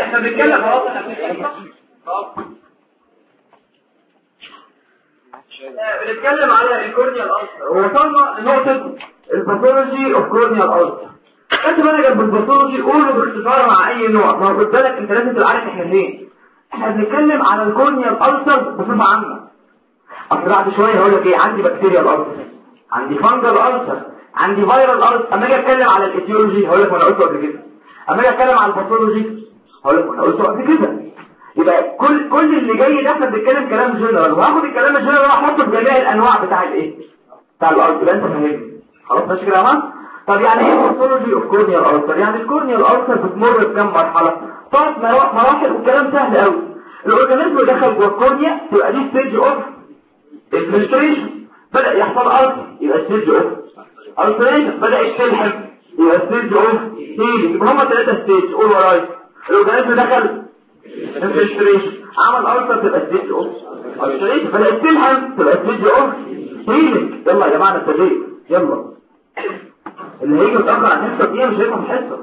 احنا بنتكلم خلاص بنتكلم على الكورنيال ألسر ووصلنا لنقطة الباثولوجي اوف كورنيال ألسر. انت بقى جنب الباثولوجي قوله باختصار مع اي نوع، ما قلت لك انت لازم تبقى عارف احنا فين. احنا بنتكلم على الكورنيال ألسر بصفة عامة. اصل بعد شوية هقول لك ايه، عندي بكتيريا ألسر، عندي فانجل ألسر، عندي فيرال ألسر. اما اجي اتكلم على الايتيولوجي هقول لك ما انا قلته قبل كده. اما اجي اتكلم على الباثولوجي هقول لك ما انا قلته قبل كده. يبقى كل اللي جاي ده احنا بنتكلم كلام جنرال، وهاخد الكلام الجنرال واحطه في جميع الانواع بتاع الايه بتاع الارض. يبقى انت فاهمني خلاص ماشي كده يا جماعه. طب يعني ايه باثولوجي اوف كورنيال ألسر؟ يعني الكورنيال ألسر بتمر بكام مرحله، ثلاث مراحل، والكلام سهل قوي. الاورجانيزم دخل جوه الكورنيا تبقى دي ستيج اوف انفلتريشن، بدا يحصل ألسر يبقى ستيج اوف ألسريشن، بدا يتلحم يبقى ستيج اوف هيلينج. يبقى هم ثلاثه ستيج. قول ورايا، الاورجانيزم دخل انفلتريشن، عمل ألسر تبقى ستيج اوف ألسريشن، بدا يتلحم تبقى ستيج اوف هيلينج. يلا يا جماعه نبتدي، يلا اللي هيجي متاخر عن الحصه دي مش هيفهم الحصه.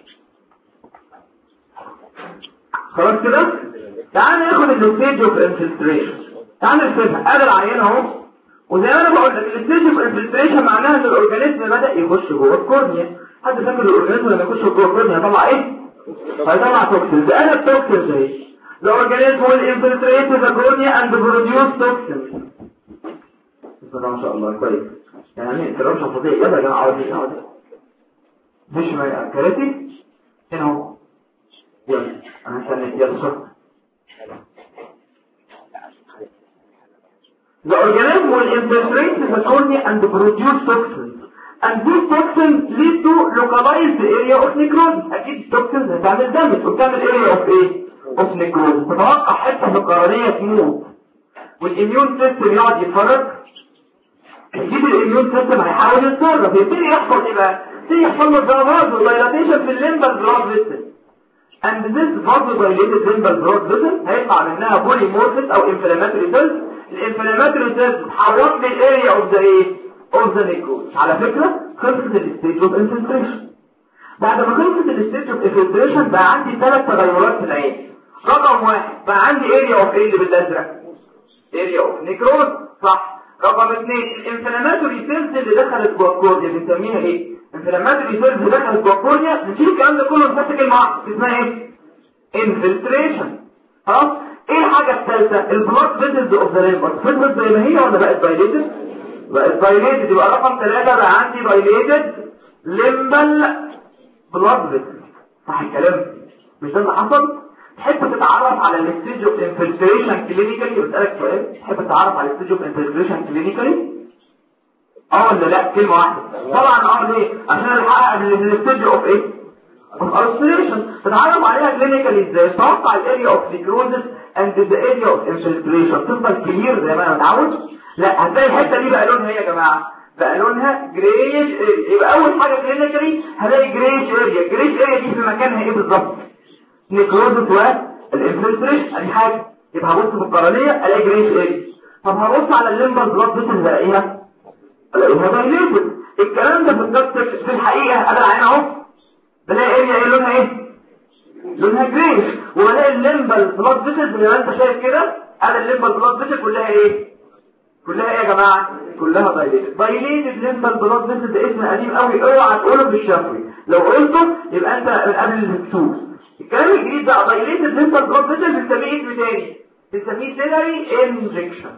خلاص كده، تعال ناخد الستيج اوف انفلتريشن. تعال نرسمها. ادي العينه اهو، وزي ما انا بقول لك الستيج اوف انفلتريشن معناها ان الاورجانيزم بدا يخش جوه الكورنيا. حد فاكر الاورجانيزم لما يخش جوه الكورنيا هيطلع ايه؟ هيطلع توكسينز. انا التوكسينز اهي. The organism will infiltrate the cornea and produce toxins. ما شاء الله كويس. يعني الكلام فظيع. يلا يا جماعه اقعد مش ما كراتي هنا اهو. يلا انا هستنى. يلا صح. The organism will infiltrate the cornea and produce toxins, and these toxins lead to localized area of necrosis. اكيد toxins هتعمل دامج وتعمل area of ايه؟ of necrosis. تتوقع حته في القرنيه تموت والاميون سيستم يقعد يتفرج. يجيب الاميون سيستم هيحاول يتصرف، يبتدي يحصل ايه بقى؟ يبتدي يحصل له ضربات ودايلاتيشن في الليمبال بلاد فيسل. and this vasodilated limbal blood vessel هيطلع منها بوليمورفيس او inflammatory cells. الانفلاماتوري سيلز تحولت للاريا اوف ذا ايه؟ اوف ذا نيكروز. على فكره خلصت الستيج اوف انفلتريشن. بعد ما خلصت الستيج اوف انفلتريشن بقى عندي ثلاث تغيرات في العين. رقم واحد بقى عندي اريا اوف ايه اللي بالازرق؟ اريا اوف نيكروز صح. رقم اثنين الانفلاماتوري سيلز اللي دخلت جوه الكورنيا بنسميها ايه؟ انفلاماتوري سيلز اللي دخلت جوه الكورنيا نشيل الكلام ده كله ونحط كلمه واحده اسمها ايه؟ انفلتريشن. خلاص. ايه الحاجه الثالثه؟ البلاد فيسلز اوف ذا ليمبر فضلت زي ما هي ولا بقت دايليتد؟ بقت دايليتد. يبقى رقم 3 بقى عندي دايليتد ليمبال بلاد فيسل. صح الكلام؟ مش ده اللي حصل؟ تحب تتعرف على الستيج اوف انفلتريشن كلينيكالي؟ بسالك سؤال، تحب تتعرف على الستيج اوف انفلتريشن كلينيكالي؟ ولا لا؟ كلمه واحده طبعا. ليه؟ عشان الحقق الستيج اوف ايه؟ اوف ألسريشن. تتعرف عليها كلينيكالي ازاي؟ توقع الاريا اوف نيكروزس اند ذا اريا اوف انفلتريشن تفضل كلير زي ما انا متعود؟ لا، هتلاقي الحته دي بقى لونها ايه يا جماعه؟ بقى لونها جريش. يبقى اول حاجه كلينيكالي هلاقي جريش اريا. جريش اريا دي في مكانها ايه بالظبط؟ نيكروزس والانفلتريشن. ادي حاجه. يبقى هبص في القرنيه الاقي جريش اريا. طب هبص على الليمبال بلاد فيسل الاقيها دايليتد. الكلام ده في الحقيقه ادي العين اهو، بلاقي اريا ايه لونها ايه؟ لونها جريش. وبلاقي الليمبال بلاد فيسل زي ما انت شايف كده. ادي الليمبال بلاد فيسل كلها ايه؟ كلها ايه يا جماعه؟ كلها دايليتد ليمبال بلاد فيسل. ده اسم قديم قوي، اوعى تقوله بالشفوي. لو قلته يبقى انت من قبل المكتوب. الكلام الجديد بقى دايليتد ليمبال بلاد فيسل بنسميه اسم تاني، بنسميه سيلري انجكشن.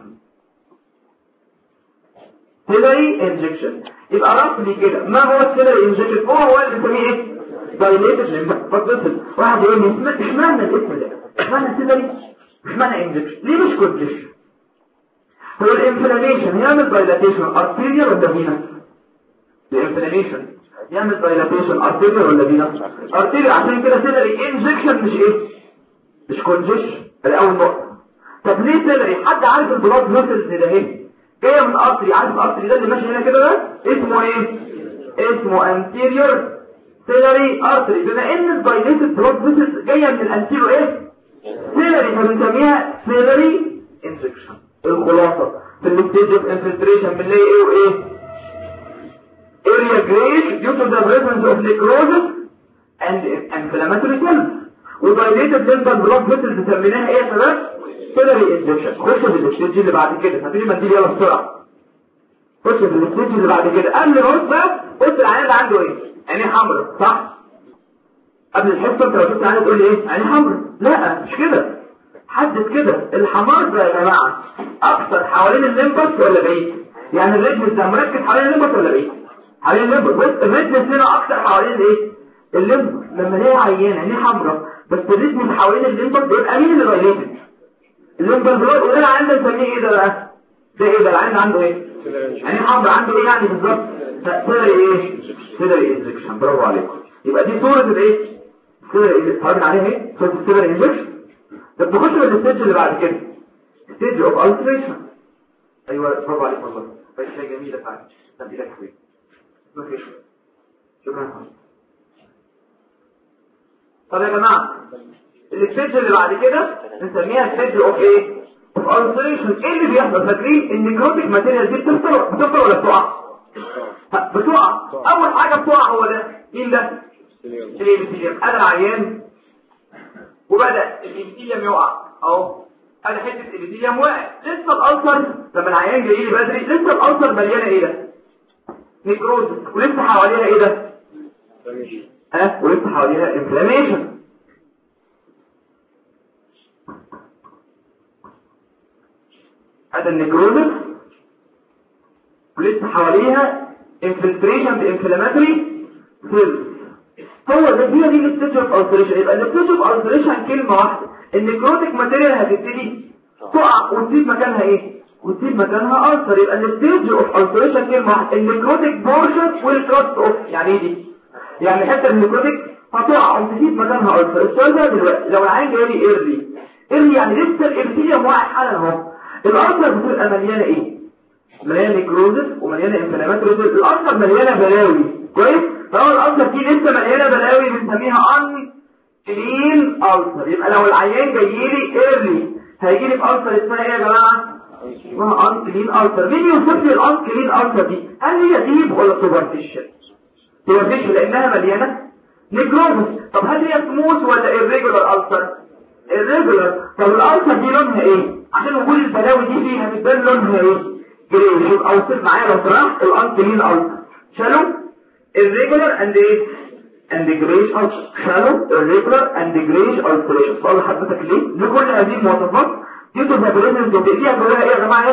سيلري انجكشن. يبقى رفلي كده ما هو السيلري انجكشن؟ هو اللي بنسميه ايه؟ دايليتد ليمبال بلاد فيسل. واحد يقول لي اشمعنى الاسم ده؟ اشمعنى سيلري؟ اشمعنى انجكشن؟ ليه مش كونجكشن؟ هو الانفلاميشن يعمل دايلاتيشن ارتيريال ولا فينس؟ الانفلاميشن يعمل دايلاتيشن ارتيريال ولا فينس؟ ارتيريال. عشان كده سيلري انجكشن مش ايه؟ مش كونجكشن. الاول نقطه. طب ليه سيلري؟ حد عارف البلاد فيسلز ده ايه؟ جايه من ارتري. عارف الارتري ده اللي ماشي هنا كده ده اسمه ايه؟ اسمه انتيريور سيلري ارتري. بما ان الدايليتد بلاد فيسلز جايه من الانتيريور ايه؟ سيلري، فبنسميها سيلري انجكشن. الخلاصه في الستيج اوف انفلتريشن بنلاقي ايه وايه؟ area grayish due to the presence of necrosis and inflammatory cells. ودايليتد ليمبال بلوك فيسل بنسميها ايه يا شباب؟ سيلري انجكشن. خش في الاستيج اللي بعد كده، هاتي لي منديل يلا بسرعه. خش في الاستيج اللي بعد كده. قبل ما بقى قلت العيان ده عنده ايه؟ عينيه حمراء صح؟ قبل الحصه انت لو شفت عينيه تقول لي ايه؟ عينيه حمراء. لا مش كده، حدد كده. الحمار ده يا جماعه اكثر حوالين الليمبس ولا بعيد؟ يعني الريدمس ده مركز حوالين الليمبس ولا بعيد؟ حوالين الليمبس. بص الريدمس هنا اكثر حوالين الايه؟ الليمبس. لما هي عيان عينيه حمراء بس الريدمس حوالين الليمبس بيبقى مين اللي دايليتد؟ الليمبس بلوك. وده عندنا نسميه ايه ده بقى؟ ده ايه ده؟ العين عنده ايه؟ عينيه حمراء. عنده ايه يعني بالظبط؟ سيلري ايه؟ سيلري انجكشن. برافو عليكم. يبقى دي صوره الايه؟ سيلري اتفرجنا عليها اهي، صوره السيلري انجكشن. طب نخش في الستيج اللي بعد كده، ستيج اوف التريشن. ايوه برافو عليك والله، بقت شيء جميله فعلا. طب ايدك فين؟ مفيش. شكرا. طب يا جماعه الستيج اللي بعد كده نسميها ستيج اوف ايه؟ اوف التريشن. ايه اللي بيحصل؟ فاكرين النيكروتيك ماتيريال دي بتفطر ولا بتقع؟ بتقع. اول حاجه بتقع هو ده مين ده؟ الابيثيليوم. انا العيان وبدأ الابيثيليوم يقع اهو، انا حته الابيثيليوم وقع. لسه الالسر لما العيان جاي لي بدري لسه الالسر مليانه ايه ده؟ نيكروزس. ولسه حواليها ايه ده؟ ولسه حواليها انفلاميشن. هذا النيكروزس ولسه حواليها انفلتريشن بانفلاماتوري سيلز. هو ده دي الستيج اوف التريشن. يبقى الستيج اوف التريشن كلمه واحده، النيكروتيك ماتيريال هتبتدي تقع وتسيب مكانها ايه؟ وتسيب مكانها ألسر. يبقى الستيج اوف التريشن كلمه واحده، النيكروتيك بورشن والكراست اوف. يعني ايه دي؟ يعني حته النيكروتيك هتقع وتسيب مكانها ألسر. السؤال ده دلوقتي لو العين جاي لي ايرلي يعني لسه الابيثيليوم واقع حالا اهو، الألسر بتبقى مليانه ايه؟ مليانه نيكروزس ومليانه انفلاماتوري. الألسر مليانه بلاوي كويس. فهو الألسر دي لسه مليانه بلاوي بنسميها ان كلين ألسر. يبقى لو العيان جاي لي ايرلي هيجي لي في ألسر اسمها ايه يا جماعه؟ اسمها ان كلين ألسر. مين يوصف لي الان كلين ألسر دي؟ هل هي ديب ولا سوبرفيشال؟ سوبرفيشال لانها مليانه نيكروزس. طب هل هي سموث ولا irregular ألسر؟ irregular. طب الألسر دي لونها ايه؟ عشان وجود البلاوي دي فيها بتبان لونها ايه؟ جريش. يبقى اوصف معايا لو سمحت الان كلين ألسر. شالو irregular and grayish ulcer. shallow irregular and grayish ulceration. سؤال حضرتك ليه؟ لكل هذه المواصفات دي تظهر فيها كلها ايه يا جماعه؟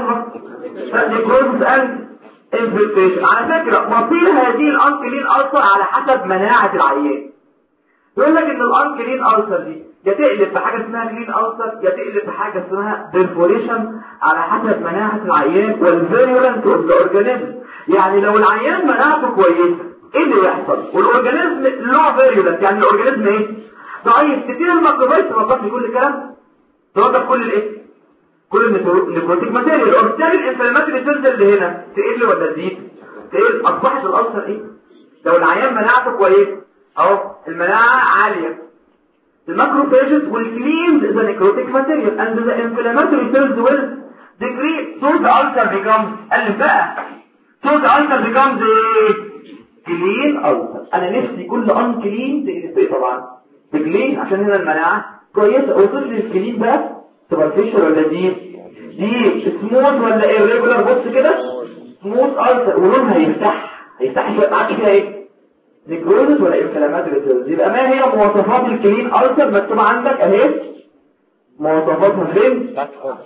يلا necrosis and infiltration. على فكره مصير هذه الانكلين ألسر على حسب مناعه العيان. يقول لك ان الانكلين ألسر دي يا تقلب بحاجه اسمها كلين ألسر يا تقلب بحاجه اسمها perforation على حسب مناعه العيان والفيرولنس اوف ذا اورجانيزم. يعني لو العيان مناعته كويسه ايه اللي يحصل؟ والاورجانيزم له فيرولنس يعني الاورجانيزم ايه؟ ضعيف. كتير الميكروبات توضح لي كل الكلام، توضح كل الايه؟ كل النيكروتيك ماتيريال. وبالتالي الانفلاماتوري سيلز اللي هنا تقل ولا تزيد؟ تقل. اصبحت الألسر ايه؟ لو العيان مناعته كويسه اهو المناعه عاليه، الماكروفاجز will cleanse the necrotic material and the inflammatory cells will decrease. So the ulcer becomes قلب بقى. So the ulcer becomes clean ulcer. انا نفسي كل unclean تقلب طبعا clean عشان هنا المناعه كويسه. وصل لي الكلين بقى superficial ولا دي smooth ولا irregular؟ بص كده smooth ulcer ولونها هيفتح شويه. معاك فيها ايه؟ نيكروزس ولا انفلاماتوري سيلز. يبقى ما هي مواصفات الكلين ألسر؟ مكتوبه عندك اهي مواصفاتها فين؟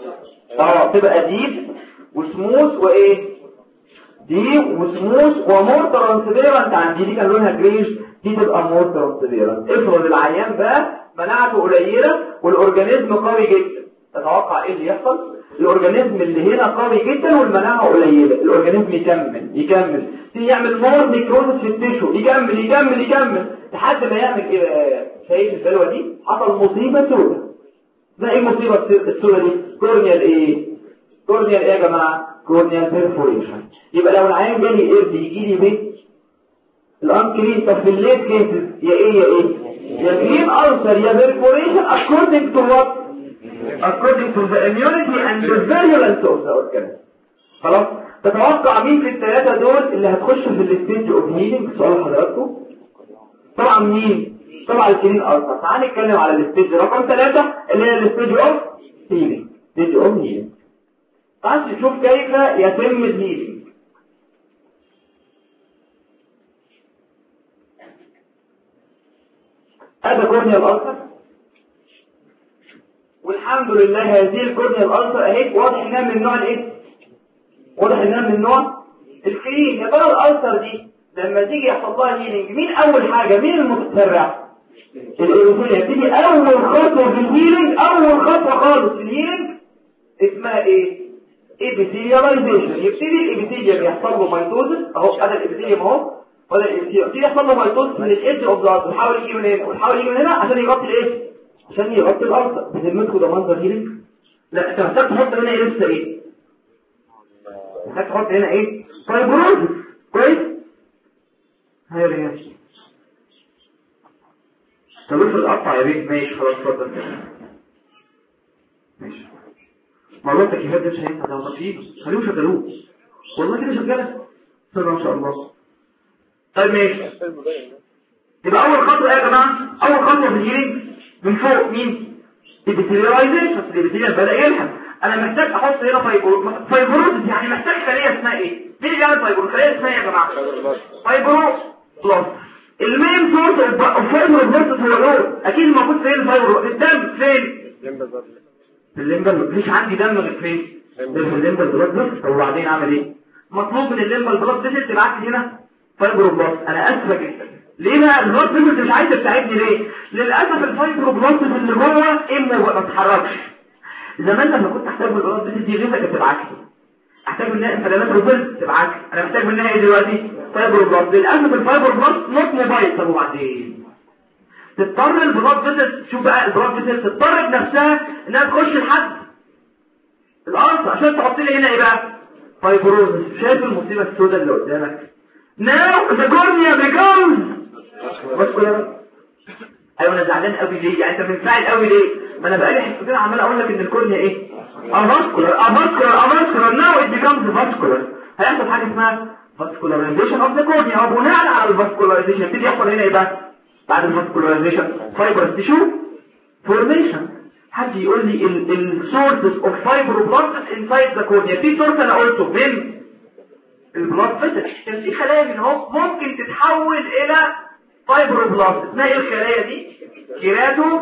تبقى ديب وسموث وايه؟ ديب وسموث ومور ترانسبيرنت. عندي دي كان لونها جريش، دي تبقى مور ترانسبيرنت. افرض العيان بقى مناعته قليله والاورجانيزم قوي جدا، تتوقع ايه اللي يحصل؟ الاورجانيزم اللي هنا قوي جدا والمناعه قليله، الاورجانيزم يكمل يعمل مور نيكروزس في التيشو، يكمل لحد ما يعمل ايه؟ شايف البلوه دي؟ حصل مصيبه سوداء. ده ايه المصيبه السوداء دي؟ كورنيال ايه يا جماعه؟ كورنيال بيرفوريشن. يبقى لو العيان جالي قرد يجي لي بيه الانكلين. طب في الليت كيسز يا كلين ألسر يا بيرفوريشن according to what؟ according to the immunity and the virulence of the organism. خلاص. تتوقع مين في الثلاثه دول اللي هتخش في الستيج اوف هيلينج؟ سؤال حضراتكم طبعا مين؟ طبعا الكلين ألسر. تعال نتكلم على الستيج رقم 3 اللي هي الستيج اوف هيلينج. ستيج اوف هيلينج تعال نشوف كيف يتم الهيلينج. هذا كورنيال ألسر، والحمد لله هذه الكورنيال ألسر اهي واضح انها من نوع الايه؟ واضح انها من نوع الكلين. يا ترى الألسر دي لما تيجي يحصل لها هيلينج مين اول حاجه؟ مين المتسرع؟ الإيروسيل. يبتدي اول خطوه في الهيلينج، اول خطوه خالص في الهيلينج اسمها ايه؟ ابيثيلياليزيشن. يبتدي الابيثيليوم يحصل له مايتوزس اهو، ادي الابيثيليوم اهو، ولا الابيثيليوم يبتدي يحصل له مايتوزس من الايدج اوف ذا، ويحاول يجي من هنا ويحاول يجي من هنا عشان يغطي الايه؟ عشان يغطي الألسر. بذمتكم ده منظر هيلينج؟ لا، انت محتاج تحط هنا ايه؟ لسه ايه؟ محتاج تحط هنا ايه؟ فايبروزس. كويس؟ هاي رياض طب افرض قطع يا بيه. ماشي خلاص اتفضل كده. ماشي والله التكييفات دي مش هينفع، ده مطفيين خليهم شغلوه والله كده شغاله بسم الله ما شاء الله. طيب ماشي، يبقى اول خطوه ايه يا جماعه؟ اول خطوه في الهيلينج من فوق مين؟ الابيثيلياليزيشن. الابيثيليوم بدا يلحم. انا محتاج احط هنا فايبروزس. يعني محتاج خليه اسمها ايه؟ مين اللي بيعمل فايبروز؟ خليه اسمها ايه يا جماعه؟ فايبروبلاست. المين سورس اوف فايبروبلاست هو ايه؟ اكيد موجود فين الفايبروبلاست؟ الدم فين؟ في الليمبال. مفيش عندي دم غير فين؟ في الليمبال بلاد. طب وبعدين اعمل ايه؟ مطلوب من الليمبال بلاد تبعت لي هنا فايبروبلاست. انا اسفه جدا. ليه بقى البلاد فيسل مش عايزه تساعدني ليه؟ للاسف الفايبروبلاست اللي جوه ما بتتحركش. زمان لما كنت احتاج من البلاد فيسل دي غيرك تبعت لي، احتاج منها انفلامات روبل تبعت لي، انا محتاج منها ايه دلوقتي؟ فايبروبلاست. للاسف الفايبروبلاست نوت موبايل. طب وبعدين تضطر البلاد فيسل، شوف بقى البلاد فيسل تضطر بنفسها انها تخش لحد الألسر عشان تحط لي هنا ايه بقى؟ فايبروزس. شايف المصيبه السوداء اللي قدامك؟ Now the cornea becomes vascular. ايوه انا زعلان قوي ليه؟ يعني انت منفعل قوي ليه؟ ما انا بقالي حصتين عمال اقول لك ان الكورنيا ايه؟ avascular. now it becomes vascular. هيحصل حاجه اسمها vascularization of the cornea. وبناء على الفاسكولاريزيشن يبتدي يحصل هنا ايه بقى؟ بعد الفاسكولاريزيشن fibrous tissue formation. حد يقول لي السورسز اوف فايبروبلاست انسايد ذا كورنيا. في سورس انا قلته فين؟ البلاد فيسل. كان في خلايا من اهو ممكن تتحول الى فايبروبلاست. اسمها ايه الخلايا دي؟ كيراتو.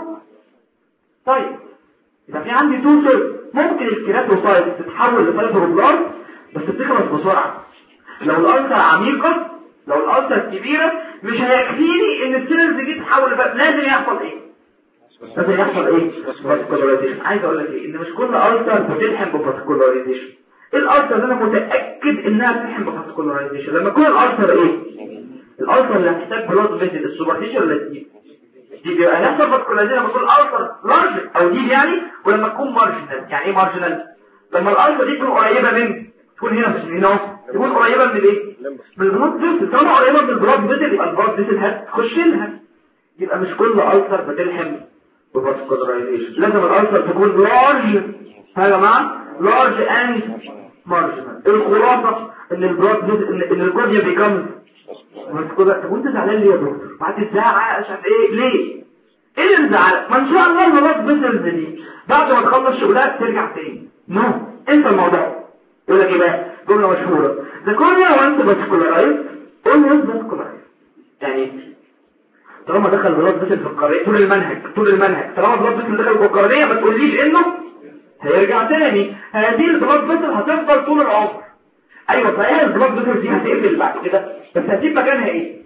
طيب يبقى في عندي تو سيلز. ممكن الكيراتوسايت تتحول لفايبروبلاست بس بتخلص بسرعه. لو الألسر عميقه، لو الألسر كبيره، مش هيكفيني ان السيلز دي تتحول لازم يحصل ايه؟ لازم يحصل ايه؟ فاسكولاريزيشن. عايز اقول لك ايه؟ ان مش كل ألسر بتلحم بفاسكولاريزيشن. الألسر اللي انا متاكد انها بتلحم بفاسكولاريزيشن لما يكون الألسر ايه؟ الألسر اللي هتحتاج بلاد فيسل السوبرفيشال ولا الديب؟ دي هنحصل فاسكولاريزيشن لما تكون الألسر لارج او ديب يعني، ولما تكون مارجنال. يعني ايه مارجنال؟ لما الألسر دي تكون قريبه من، تكون هنا مش هنا، تكون قريبه من ايه؟ من البلاد فيسل. طالما قريبه من البلاد فيسل يبقى البلاد فيسل هتخش لها. يبقى مش كل ألسر بتلحم بفاسكولاريزيشن. لازم الألسر تكون لارج يا جماعه، لارج اند مارجنال. الخلاصه ان البلاد فيسل ان الكورنيا بيكمل فاسكولار. طب وانت زعلان ليه يا دكتور؟ بعد الساعه عشان ايه؟ ليه؟ ايه اللي مزعلك؟ ما ان شاء الله البلاد فيسل دي بعد ما تخلص شغلها ترجع تاني. انت الموضوع يقول لك ايه بقى؟ جمله مشهوره: the cornea once vascularized always vascularized. يعني طالما دخل بلاد فيسل في القرنيه طول المنهج طالما بلاد فيسل دخل في القرنيه ما تقوليش انه هيرجع تاني. هذه البلاد فيسل هتفضل طول العمر. ايوه صحيح البلاد فيسل دي هتقفل بعد كده، بس هتسيب مكانها ايه؟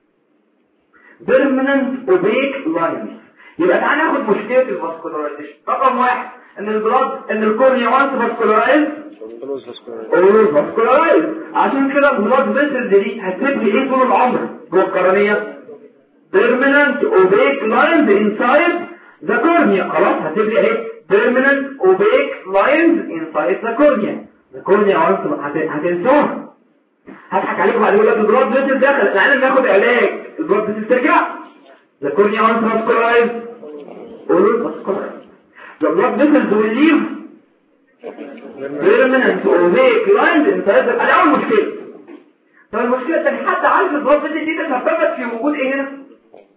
permanent opaque lines. يبقى تعالى ناخد مشكله الفاسكولاريزيشن. رقم 1 ان الكورنيا وانس فاسكولارايز always vascularized. عشان كده البلاد فيسل دي هتسيب لي ايه طول العمر جوه القرنيه؟ permanent opaque lines inside the cornea. خلاص هتسيب لي ايه؟ permanent opaque lines inside the cornea. the cornea هتنسوها. هضحك عليكم بعد يقول لك البلاد فيسل دخل العيان ناخد علاج البلاد فيسل ترجع. the cornea once vascularized always vascularized. the blood vessels will leave permanent opaque lines inside the. ادي اول مشكله. طب المشكله الثانيه، حد عارف البلاد فيسل دي تسببت في وجود ايه هنا؟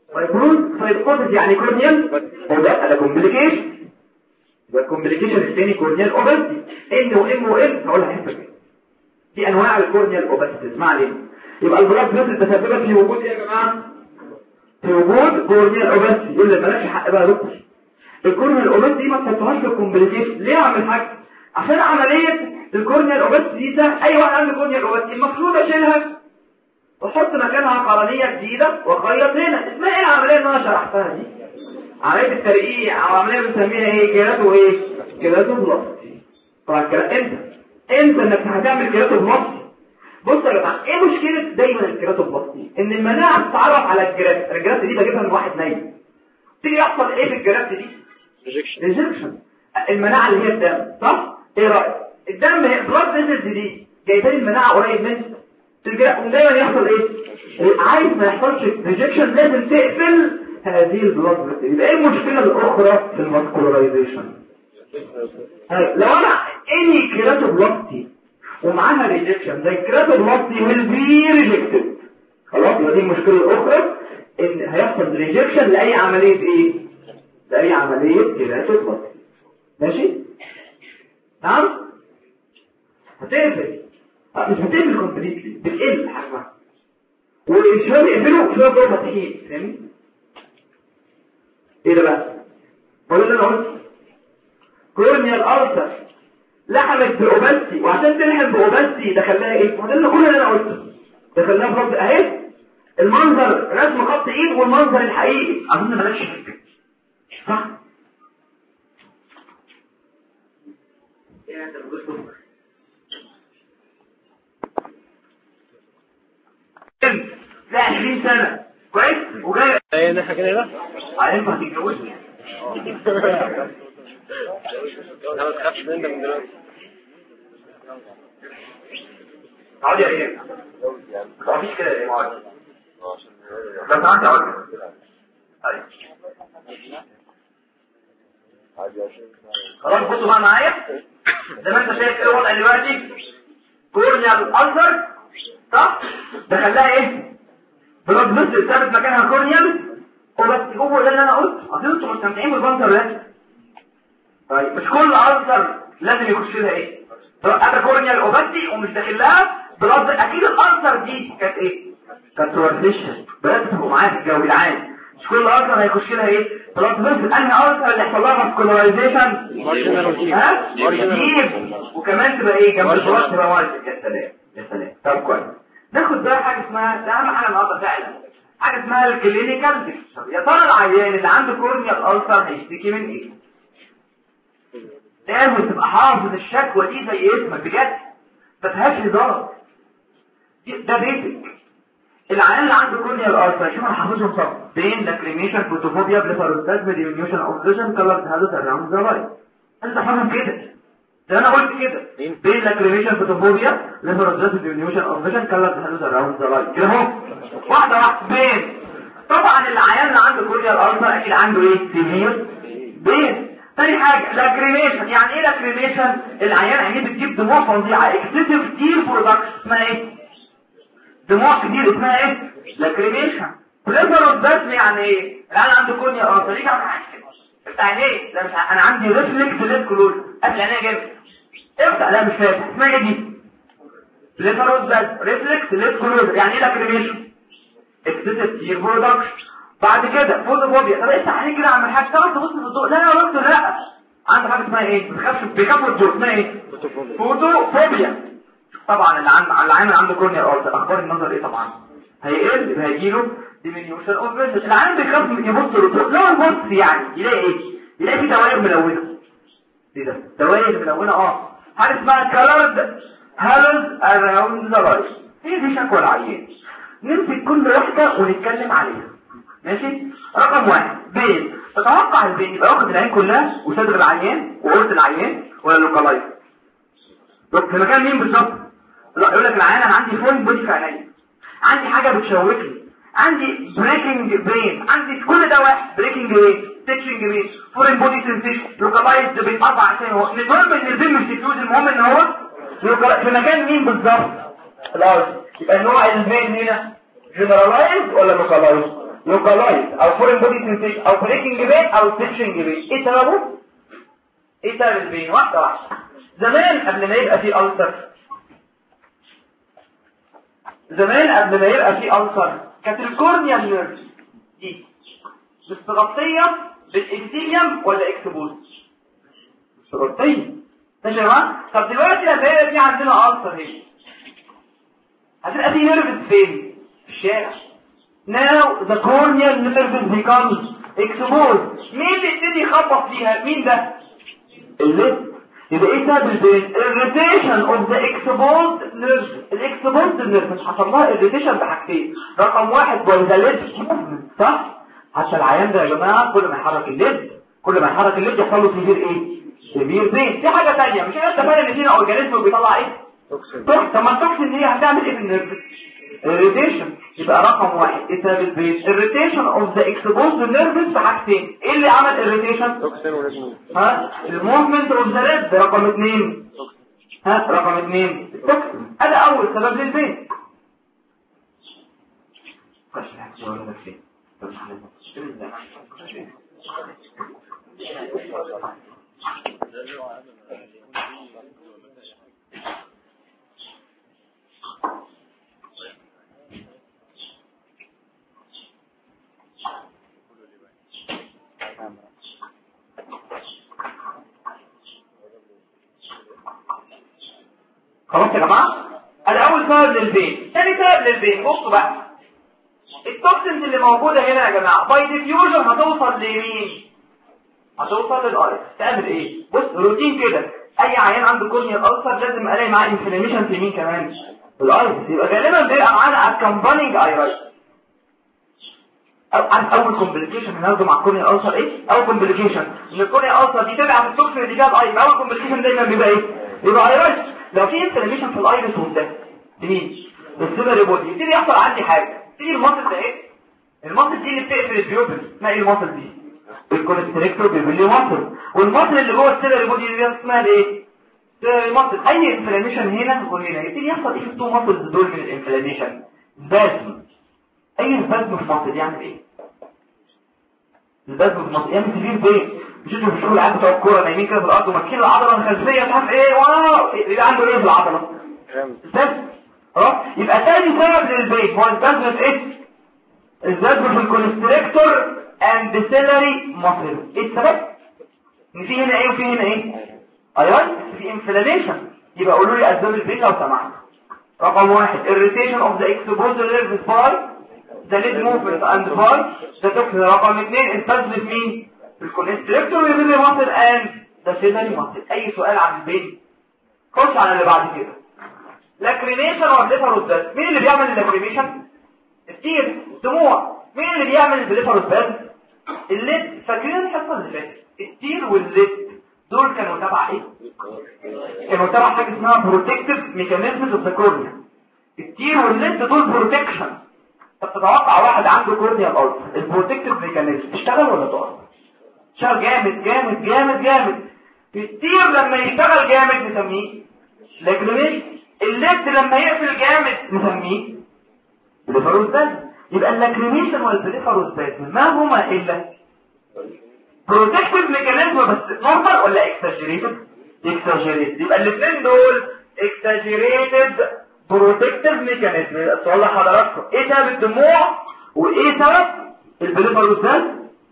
فايبروز يعني كورنيال وده ده كومبليكيشن. والكومبليكيشن الثاني كورنيال اوبستي ان وام وام هقولها حته كده. دي انواع الكورنيال اوبستي اسمع ليه. يبقى البلاد فيسل تسببت في وجود ايه يا جماعه؟ في وجود كورنيال اوبستي. يقول لي مالكش حق بقى دكتور الكورنيال اوبستي ما تحطهاش في الكومبليكيشن. ليه اعمل حاجه؟ عشان عمليه الكورنيال اوبستي دي ده اي واحد عنده كورنيال اوبستي المفروض اشيلها واحط مكانها قرنيه جديده واخيط هنا. اسمها ايه العمليه اللي انا شرحتها دي؟ عمليه الترقيع او عمليه بنسميها ايه؟ كيراتو ايه؟ كيراتو بلاستي. طبعا انت انك هتعمل كيراتو بلاستي. بص يا جماعه ايه مشكله دايما الكيراتو بلاستي؟ ان المناعه بتتعرف على الجرافت دي بجيبها من واحد نايم. تيجي يحصل ايه في الجرافت دي؟ ريجكشن. المناعه اللي هي الدم صح؟ ايه رايك؟ الدم هي بلاد فيسلز دي جايبه لي المناعه قريب منها ترجع دايما يحصل ايه؟ عايز ما يحصلش ريجكشن لازم تقفل هذه البلاد فيسل. يبقى ايه المشكله الاخرى في الماسكولارايزيشن؟ لو انا اني كيراتو بلاستي ومعاها ريجكشن زي الكيراتو بلاستي ويل بي ريجكتد خلاص. يبقى دي المشكله الاخرى ان هيحصل ريجكشن لاي عمليه ايه؟ لاي عمليه كيراتو بلاستي. ماشي؟ نعم؟ هتقفل مش هتقفل كومبليتلي بتقل حجمها والشباب يقفلوا شويه جوه فتحين. فاهمني؟ ايه ده بقى؟ هو اللي انا قلت كورنيال ألسر لحمت بأوبستي وعشان تلحم بأوبستي دخلها ايه؟ وده اللي كل اللي انا قلته دخلها بخط اهي. المنظر رسم خط ايد والمنظر الحقيقي اظن مالكش حاجه صح؟ يعني لا 20 سنة كويس وجاي ايه نحن كده لا هينفع تتجوزني انا ما تخافش منك من دلوقتي. اقعد يا ريت ما فيش كده يا معاذ بس انت اقعد خلاص. بصوا بقى معايا زي ما انت شايف ايه الوضع دلوقتي. كورنيال ألسر صح؟ دخلها ايه؟ بلاد فيسل ثابت مكانها كورنيال وبس. هو ده اللي انا قلت. اصل انتوا مستمتعين بالبنتر ده. طيب مش كل ألسر لازم يخش لها ايه؟ انا كورنيال اوبستي ومش داخل لها بلاد. اكيد الألسر دي كانت ايه؟ كانت سوبرفيشن. بلاد تبقوا معايا في الجو العام. مش كل ألسر هيخش لها ايه؟ بلاد فيسل. انهي ألسر اللي يحصل لها ماسكولارايزيشن؟ وكمان تبقى ايه؟ جنب البلاد تبقى ماركت. يا سلام يا سلام. طب كويس. ناخد بقى حاجه اسمها ده اهم حاجه النهارده فعلا حاجه اسمها الكلينيكال بيكتشر. يا ترى العيان اللي عنده كورنيال ألسر هيشتكي من ايه؟ لازم تبقى حافظ الشكوى دي زي اسمك بجد ما فيهاش هزار. ده بيتك. العيان اللي عنده كورنيال ألسر شوف انا حافظهم صح. بين لاكريميشن فوتوفوبيا بليفاروستازم ديمينيوشن اوف فيجن كلر هذا اراوند ذا لايت. انت حافظهم كده ده انا قلت كده. بين لاكريميشن فوتوفوبيا ليفراجات ديمينيوشن اوف فيجن كلر هذا اراوند ذا لايت كده اهو. واحده بين. طبعا العيان اللي عنده كورنيال ألسر اكيد عنده ايه؟ سيفير بين. تاني حاجه لاكريميشن. يعني ايه لاكريميشن؟ العيان عينيه بتجيب دموع فظيعه اكسسيف تير برودكشن. اسمها ايه؟ دموع كتير اسمها ايه؟ لاكريميشن. ليفراجات يعني ايه؟ العيان عنده كورنيال ألسر يجي على حاجه افتح عينيه. لا مش انا عندي ريفلكس ليد كلوز. قفل عينيه جامد افتح. لا مش فاهم اسمها ايه دي؟ ليفراجات ريفلكس ليد كلوز. يعني ايه لاكريميشن؟ اكسسيف تير برودكشن. بعد كده فوتوفوبيا. طب افتح عينيك كده يا عم الحاج تعرف تبص في الضوء. لا يا دكتور لا عنده حاجه اسمها ايه؟ بيخافوا الضوء. اسمها ايه؟ فوتوفوبيا. طبعا العيان اللي عنده كورنيال ألسر اخبار النظر ايه؟ طبعا هيقل هيجيله ديمينيوشن اوف فيجن. العيان بيخاف يبص للضوء. لا يبص يعني يلاقي ايه؟ يلاقي في دوائر ملونه. ايه ده؟ دوائر ملونه حاجه اسمها كالرد هالوز اراوند ذا لايت. هي دي شكوى العيان. نمسك كل واحده ونتكلم عليها. ماشي؟ رقم 1 بين. تتوقع البين يبقى واخد العين كلها وصدر العيان وقرص العيان ولا لوكالايز؟ في مكان مين بالظبط؟ لا يقول لك العيان انا عندي فورين بودي في عينيا، عندي حاجه بتشوكني، عندي بريكنج بين، عندي كل ده واحد. بريكنج بين، تيتشنج بين، فورين بودي سنسيشن، لوكالايز بين. 4 عشان هو المهم ان البين مش ديفيوز. المهم ان هو في مكان مين بالظبط؟ الارض. يبقى النوع البين هنا جنرالايز ولا لوكالايز؟ لوكالايز او فورين بودي سنسيشن او بريكنج بين او ستيتشنج بين. ايه سببه؟ ايه سبب البين؟ واحده واحده. زمان قبل ما يبقى فيه ألسر، زمان قبل ما يبقى فيه ألسر كانت الكورنيال نيرف دي مستغطيه بالإبثيليوم ولا اكسبوز؟ مستغطيه. ماشي يا جماعه؟ طب دلوقتي لما يبقى في عندنا ألسر هنا هتبقى في نيرف فين؟ في الشارع. Now the corneal nerve becomes exposed. مين اللي يبتدي يخبط فيها؟ مين ده؟ اللب. يبقى ايه سبب البين؟ irritation of the exposed nerve. الاكسبوزد nerve مش حصل لها irritation بحاجتين. رقم واحد was the lip movement، صح؟ حتى العيان ده يا جماعه كل ما يحرك اللب، كل ما يحرك اللب يحصل له سيفير ايه؟ سيفير بين. في حاجه ثانيه، مش انت فاهم ان فينا اورجانيزم بيطلع ايه؟ توكسين. طب ما التوكسين دي هتعمل ايه في النيرف؟ irritation. يبقى رقم واحد ايه سبب البين؟ irritation of the exposed nerves في حاجتين. ايه اللي عمل irritation؟ توكسين ولازم الموفمنت اوف ذا ليب. رقم اثنين رقم اثنين التوكسين. هذا اول سبب للبين. خلاص يا جماعه؟ ادي اول سبب للبين. ثاني سبب للبين بصوا بقى، التوكسينز اللي موجوده هنا يا جماعه باي ديفيوجن هتوصل لمين؟ هتوصل للايرس. تعمل ايه؟ بص روتين كده، اي عيان عنده كورنيال ألسر لازم الاقي معاه انفلاميشن في مين كمان؟ الايرس. يبقى غالبا بيبقى معانا اكمبانينج ايرس. اول كومبليكيشن هناخده مع الكورنيال ألسر ايه؟ اول كومبليكيشن ان الكورنيال ألسر دي تبع التوكسين اللي جاب ايرس. اول كومبليكيشن دايما بيبقى ايه؟ يبقى ايرس. لو في انفلاميشن في الايرس وده مين؟ السيلري بودي يبتدي يحصل عندي حاجه، تيجي الماسل ده ايه؟ الماسل دي اللي بتقفل البيوبل اسمها ايه الماسل دي؟ الكونستريكتور بيبلي ماسل. والماسل اللي جوه السيلري بودي دي اسمها ايه؟ سيلري ماسل. اي انفلاميشن هنا وهنا يبتدي يحصل ايه في التو ماسلز دول من الانفلاميشن؟ بازم. اي بازم في ماسل يعمل ايه؟ البازم في ماسل يعمل سيفير بين. مش انتوا بتشوفوا العيال بتوع الكوره نايمين كده في الارض وماسكين العضله الخلفيه مش عارف ايه واو يبقى عنده ايه في العضله؟ بازم. خلاص؟ يبقى ثاني سبب للبين هو البازم في ايه؟ البازم في الكونستريكتور اند سيلري ماسل. ايه السبب؟ ان في هنا ايه وفي هنا ايه؟ ايوه في انفلاميشن. يبقى قولوا لي اسباب البين لو سمحت. رقم واحد irritation of the exposed nerves by the lid movement and by the toxin. رقم اثنين البازم في مين؟ الكونستريكتور ويبلي ماسل اند ذا سيلري ماسل. اي سؤال عن البين؟ خش على اللي بعد كده. لاكريميشن والبليفاروسباز. مين اللي بيعمل اللاكريميشن؟ التير، الدموع. مين اللي بيعمل البليفاروسباز؟ الليد. فاكرين الحصه اللي فاتت التير والليد دول كانوا تبع ايه؟ كانوا تبع حاجه اسمها بروتكتيف ميكانيزمز اوف ذا كورنيا. التير والليد دول بروتكشن. طب تتوقع واحد عنده كورنيا الارض البروتكتيف ميكانيزم اشتغل ولا تقع؟ اشتغل جامد جامد جامد جامد. التير لما يشتغل جامد نسميه لاكريميشن. الليد لما يقفل جامد نسميه بليفاروسباز. يبقى اللاكريميشن والبليفاروسباز ما هما الا بروتكتيف ميكانيزم بس نورمال ولا اكساجريتد؟ اكساجريتد. يبقى الاثنين دول اكساجريتد بروتكتيف ميكانيزم. السؤال لحضراتكم ايه سبب الدموع وايه سبب البليفاروسباز؟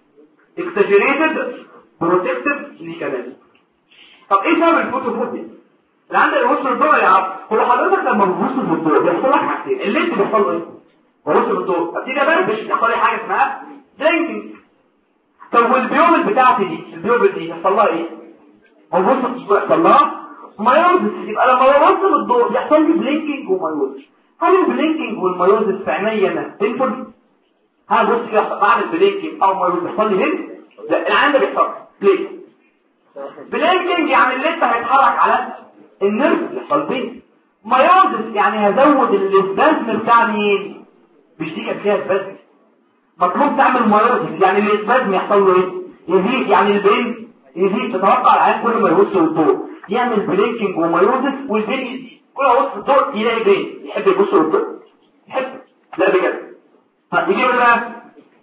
اكساجريتد بروتكتيف ميكانيزم. طب ايه سبب الفوتوفوبيا اللي عندك الوصل الضوء يا عم؟ هو حضرتك لما بتبص في الضوء بيحصل لك حاجتين. الليد بيحصل له ايه؟ ببص في الضوء ابتدي ابربش يحصل لي حاجه اسمها بلينكينج. طب والبيوبل بتاعتي دي البيوبل دي يحصل لها ايه؟ ببص في الضوء يحصل لها مايوزس. يبقى لما ببص في الضوء يحصل لي بلينكينج ومايوزس. هل البلينكينج والمايوزس في عينيا انا تنفل؟ بص كده بعمل بلينكينج او مايوزس بيحصل لي هنا؟ لا العين ده بيحصل ليه؟ بلينكينج يعني الليد هيتحرك على النرف يحصل بيه. مايوزس يعني هزود الاسبازم بتاع مين؟ مش دي كان فيها اسبازم مطلوب تعمل مايوزس يعني الاسبازم يحصل له ايه؟ يزيد. يعني البين يزيد. تتوقع العين كل ما يبص للضوء يعمل بلينكينج ومايوزس والبين يزيد. كل ما يبص للضوء يلاقي بين. يحب يبص للضوء؟ يحب؟ لا بجد. يجي يقول بقى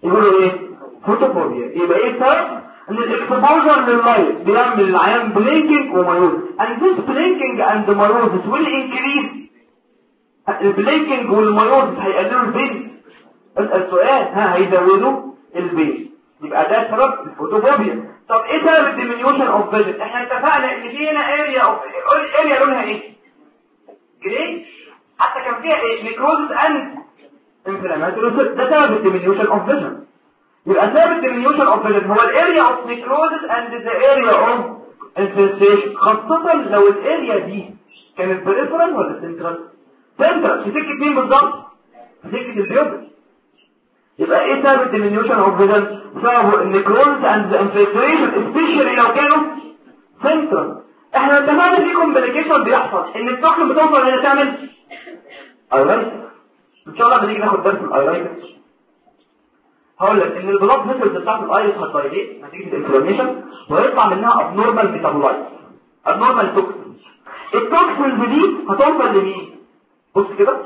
يقولوا ايه؟ فوتوفوبيا. يبقى ايه السبب؟ ان الاكسبوجر لللايت بيعمل العيان بلينكينج ومايوز and this blinking and meiosis will increase. البلينكينج والمايوز هيقللوا البين. اسأل سؤال، هيزودوا البين. يبقى ده سبب الفوتوفوبيا. طب ايه سبب الديمينيوشن اوف فيجن؟ احنا اتفقنا ان في هنا اريا لونها ايه؟ جري. حتى كان فيها ايه؟ نيكروزس اند انفلاماتوري. ده سبب الديمينيوشن اوف فيجن. يبقى سبب الديمينيوشن اوف فيجن هو الاريا اوف نيكروزس اند ذا اريا اوف انفلتريشن، خاصة لو الاريا دي كانت بريفرال ولا سنترال؟ سنترال. في سكة مين بالظبط؟ في سكة البيوبل. يبقى ايه سبب الديمينيوشن اوف فيجن؟ سببه النيكروزس اند ذا انفلتريشن سبيشالي لو كانوا سنترال. احنا اتفقنا في كومبليكيشن بيحصل ان التوكسين بتوصل هنا تعمل ايرايتس. ان شاء الله بنيجي ناخد درس الايرايتس. هقول لك ان البلاد فيسلز بتاعت الايرس هتضايق نتيجه الانفلاميشن ويطلع منها ابنورمال ميتابولايت، ابنورمال توكسينز. التوكسينز دي هتوصل لمين؟ بص كده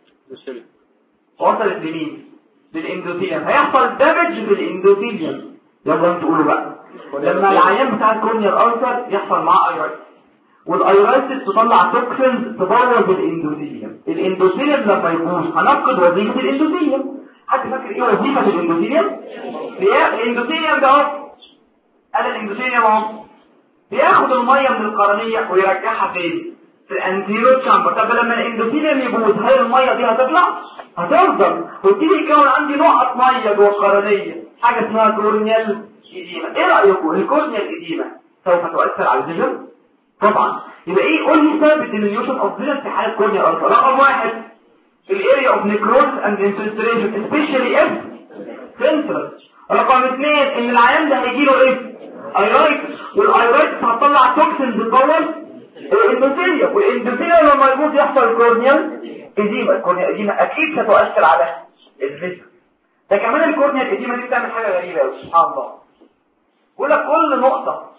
وصلت لمين؟ للاندوثيليوم. هيحصل دامج في الاندوثيليوم. يلا انتوا قولوا بقى. لما العيان بتاع الكورنيال ألسر يحصل معاه ايرايتس، والايرايتس تطلع توكسينز تبوظ الاندوثيليوم. الاندوثيليوم لما يبوظ هنفقد وظيفه الاندوثيليوم. حد فاكر ايه وظيفه الاندوثيليوم؟ الاندوثيليوم ده اهو، ادي الاندوثيليوم اهو، بياخد الميه من القرنيه ويرجعها فين؟ في الانتيرو تشامبر. طب لما الاندوثيليوم يبوظ هل الميه دي هتطلع؟ هتفضل، وتيجي يكون عندي نقط ميه جوه القرنيه، حاجه اسمها كورنيال إديمة. ايه رايكم الكورنيال إديمة سوف تؤثر على الفيجن؟ طبعا. يبقى ايه؟ قول لي سبب الديمينيوشن اوف فيجن في حاله كورنيال ألسر. رقم واحد الاريا اوف نيكروز اند انفلتريشن سبيشالي اف سنترال. رقم اثنين ان العيان ده هيجي له ايه؟ ايرايتس، والايرايتس هتطلع توكسينز تبوظ الاندوثيليوم، والاندوثيليوم لما يموت يحصل كورنيال إديمة. الكورنيال إديمة اكيد هتؤثر على الفيجن. ده كمان الكورنيال إديمة دي بتعمل حاجه غريبه قوي سبحان الله. يقول لك كل نقطه،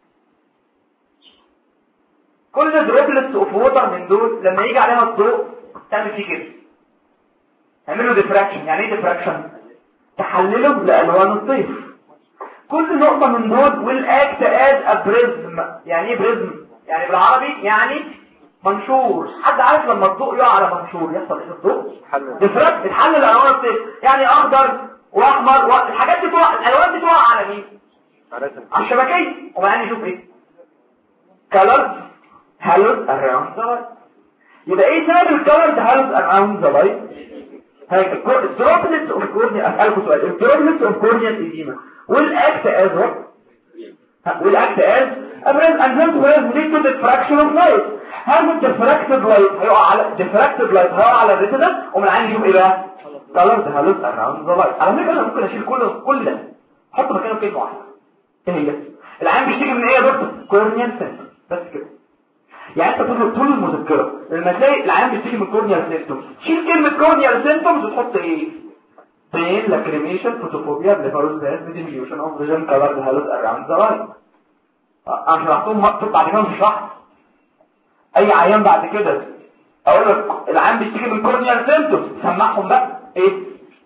كل دروبلتس اوف ووتر من دول لما يجي عليها الضوء تعمل فيه كده، تعمل له ديفراكشن. يعني ايه ديفراكشن؟ تحلله لالوان الطيف. كل نقطه من دول والاكت از بريزم. يعني ايه بريزم؟ يعني بالعربي يعني منشور. حد عارف لما الضوء يقع على منشور يحصل ايه الضوء؟ ديفراكت، تحلل الالوان الطيف. يعني اخضر واحمر الحاجات دي تقع، الالوان دي تقع على مين؟ على الشبكيه. وبعدين نشوف ايه؟ colors halos around the light. يبقى ايه سبب الكالرز halos around the light؟ هيك الدروبلتس اوف كورنيا. اسالكم سؤال، الدروبلتس اوف كورنيا الإديمة والاكت از what؟ والاكت از ابرز and this will lead to diffraction of light. هل الديفراكتد لايت هيقع على diffracted light هيقع على الريتنا ومن عندي يشوف ايه بقى؟ colors halos around the light. على فكره انا ممكن اشيل كل ده احط مكانه كلمه واحده. ايه هي؟ العين بيشتكي من ايه يا دكتور؟ كورنيال سيمبتوم. بس كده. يعني انت طول المذكره لما تلاقي العين بيشتكي من كورنيال سيمبتوم شيل كلمه كورنيال سيمبتومز وتحط ايه؟ بين لاكريميشن فوتوفوبيا بليفاروسيس ديمينيوشن اوف فيجن كلر هالوز اراوند ذا لايت. انا شرحتهم بعد كده مش شرح اي عيان بعد كده اقول لك العين بيشتكي من كورنيال سيمبتومز سمعهم بقى ايه؟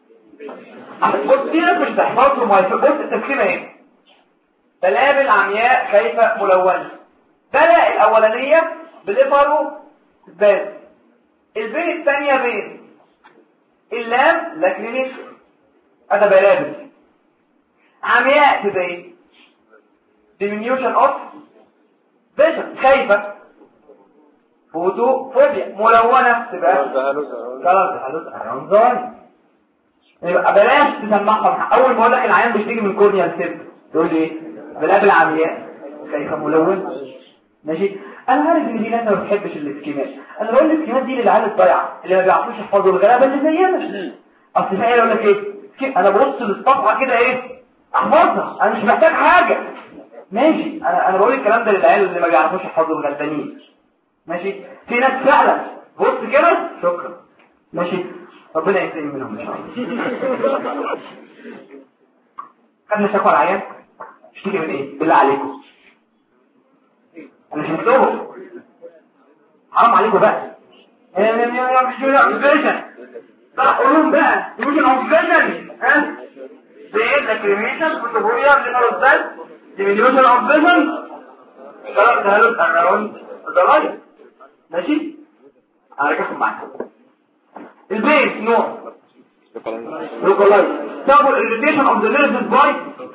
بص دي مش تحفظهم. بص التسكينه ايه؟ بلابل عمياء خايفة ملونة. بدأ الأولانية بليفارو باز، البين الثانية بين اللام لاكلينيش. هذا بلابل عمياء تبين diminution of vision خايفة. فوتوفوبيا ملونة تبقى colors halos around the light. يبقى بلاش تسمعهم. أول ما أقول لك العيان بيشتكي من كورنيال سيمبتوم تقول لي ايه؟ بلابل عمياء خايفة ملون. ماشي. انا عارف ان في ناس ما بتحبش الاسكيمات. انا بقول الاسكيمات دي للعيال الضايعه اللي ما بيعرفوش يحفظوا الغلابه اللي زينا. اصل في عيال يقول لك ايه؟ انا ببص للصفحه كده ايه؟ احفظها، انا مش محتاج حاجه. ماشي. انا بقول الكلام ده للعيال اللي ما بيعرفوش يحفظوا الغلبانين. ماشي. في ناس فعلا بص كده شكرا. ماشي. ربنا يسلم منهم ان شاء الله. خدنا شكوى العيان اشتكي من ايه؟ بالله عليكم انا مش مكتوب، حرام عليكم بقى. مش فيجن بقى قولهم بقى مش فيجن. ها زي لاكريميشن فوتوفوريا ليناروزال ديمينيوشن اوف فيجن كلام ده له اراوند ذا ماشي. هرجعهم معاكم. البيس نوع لوكالايز double irritation of the nerves by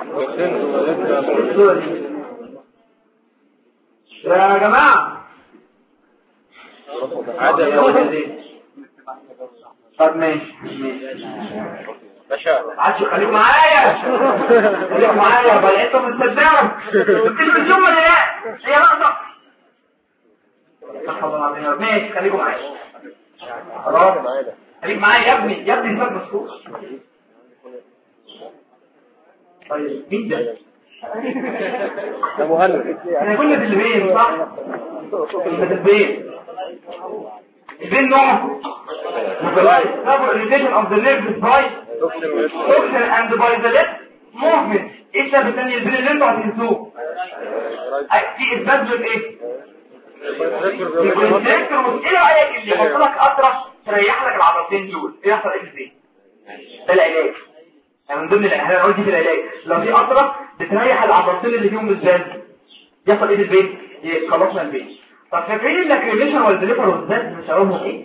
يا جماعة طب ماشي عادش خليك معايا بل انت متصدقوا بتكتب الجملة دي لا هي نقطة ماشي خليكم معايا خلاص خليك معايا يا ابني انت مسكوت. طيب مين ده مهند احنا كنا في البين صح كنا في البين نوع localized double irritation of the nerves by toxin and by the left movement. ايه الشاب الثاني البين اللي انتوا هتنسوه في اثبات بالايه الكونتراكتور. ايه رايك اللي يحط لك اطرف تريح لك العضلتين دول يحصل ايه ازاي؟ ده العلاج يعني من ضمن احنا قلت في العلاج لو في اطرف بتريح العضلتين اللي فيهم الزاز يحصل ايه البين؟ خلصنا البين. طب فاكرين اللاكريميشن والبليفروزات بنسميهم ايه؟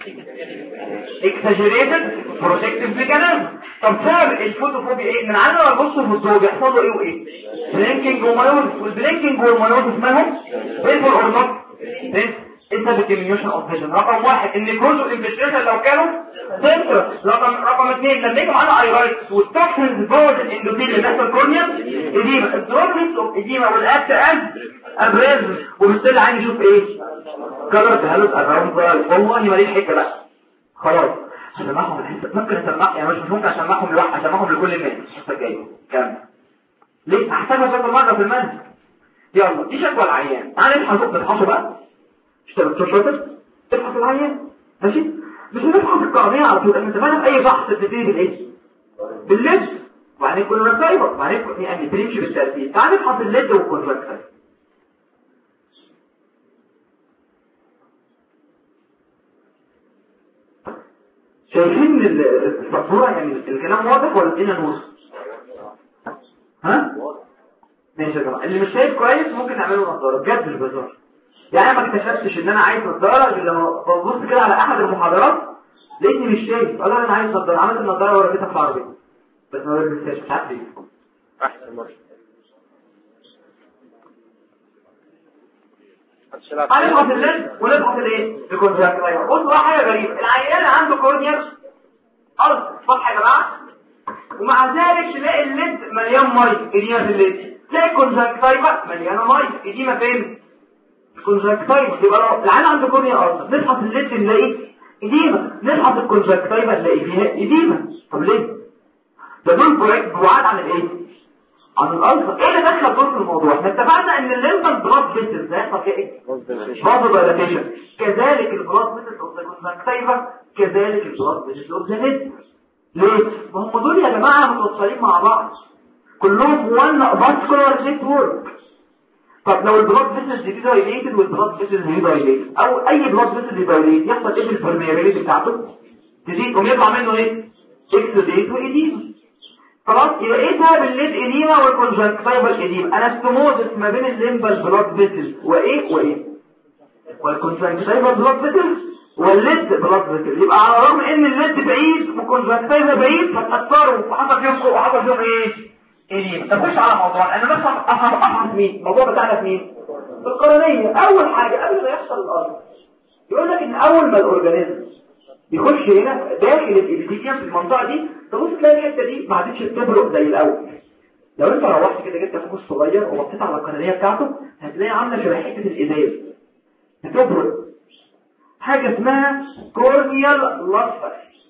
اكساجريتد بروتكتيف ميكانيزم. طب سبب الفوتوفوبيا ايه؟ من عندنا لما نبص في الضوء بيحصل له ايه وايه؟ بلينكينج ومايوز والبلينكينج والمايوز اسمهم فيزول اور نوت انت بالديمينيوشن اوف فيجن. رقم واحد النيكروز والانفلتريشن لو كانوا سنتر. رقم اثنين لما يجي معانا ايرايتس والتوكسينز جوه الاندوثيل اللي بيحصل كورنيا اديما الدروبلس اوف اديما والاكت ابريز وبالتالي عايز يشوف ايه؟ كلر هالوت اراوند والله ماليش حته بقى خلاص هسمعهم الحته ممكن اسمعهم يعني مش ممكن اسمعهم لوحدي اسمعهم لكل الناس الحته الجايه كام ليه احسنها شكل مره في المنهج. يلا دي شكوى العيان تعالى نفحصه بقى اشتغل شاطر تفحص العيان ماشي مش هنفحص القرنيه على طول انت فاهم اي فحص بتبتدي بالايه بالليد وبعدين كل فايبر وبعدين يعني بتمشي بالترتيب. تعالى نفحص الليد والكونتراكتور. شايفين الصورة يعني الكلام واضح ولا ادينا نص؟ ها؟ ماشي يا جماعة اللي مش شايف كويس ممكن نعمله نظارة بجد مش بهزر. يعني انا ما اكتشفتش ان انا عايز نظارة غير لما ببص كده على احد المحاضرات لقيتني مش شايف قال انا عايز نظارة عملت النظارة وركبتها في العربية بس ما لبستهاش مش عارف ليه. احسن مرة هنفحص الليد ونفحص الايه الكونتراكتور. بصوا بقى حاجه غريبه العيان عنده كورنيا ارض سطح يا جماعه ومع ذلك تلاقي الليد مليان ميه اديمه في الليد تلاقي الكونتراكتور مليانه ميه اديمه فين الكونتراكتور. يبقى لو العيان عنده كورنيا ارض نفحص الليد نلاقي اديمه نفحص الكونتراكتور نلاقي فيها اديمه. طب ليه ده دول بعاد عن الايه عن الألفا. ايه اللي دخل دول في الموضوع؟ احنا اتفقنا ان الليمبال بلاد فيسلز هيحصل فيها ايه؟ بلاد دايلاتيشن. كذلك البلاد فيسلز اوف ذا كونتراكتيفا كذلك البلاد فيسلز اوف ذا هيد. ليه؟ ما هم دول يا جماعه متوصلين مع بعض كلهم وان فاسكولار نتورك. طب لو البلاد فيسلز دي دايليتد والبلاد فيسلز دي دايليتد او اي بلاد فيسل دي دايليتد يحصل ايه بالبرميابيليتي بتاعته؟ تزيد ويطلع منه ايه؟ اكسوديت وايديم. خلاص يبقى ايه سبب الليد اديما والكونجكتيفال اديما؟ انستموزس ما بين الليمبال بلاد فيسل وايه والكونجكتيفال بلاد فيسل والليد بلاد فيسل. يبقى على الرغم ان الليد بعيد والكونجكتيفال بعيد فتاثروا وحصل فيهم ايه اديما. نخش على موضوع انا مثلا افهم مين الموضوع بتاعنا في مين في القرنيه. اول حاجه قبل ما يحصل الارض يقول لك ان اول ما الاورجانيزم يخش هنا داخل الابيثيليوم في المنطقه دي تبص تلاقي الحته دي ما عادتش بتبرق زي الاول. لو انت روحت كده جبت فوق صغير وبصيت على القرنيه بتاعته هتلاقي عامله شبه حته الازاز بتبرق حاجه اسمها كورنيال لاستر.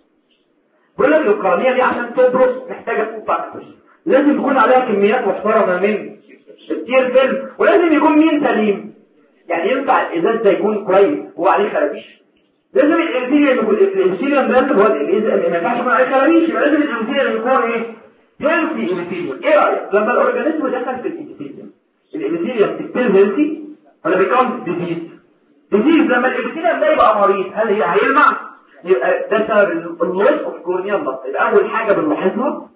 بيقول لك القرنيه دي عشان تبرق محتاجه فاكتورز لازم يكون عليها كميات محترمه من التير فيلم ولازم يكون مين سليم. يعني ينفع الازاز ده يكون كويس وهو عليه خرابيش؟ لازم الانسيليوم يكون الانسيليوم ده هو الازاز ما ينفعش يكون عليه خرابيش. يبقى لازم الانسيليوم يكون ايه هيلثي انسيليوم. ايه رايك لما الاورجانيزم دخل في الانسيليوم الانسيليوم ستيل هيلثي ولا بيكون ديزيز؟ لما الانسيليوم ده يبقى مريض هل هيلمع؟ يبقى ده سبب اللوس اوف كورنيال لاست. يبقى اول حاجه بنلاحظها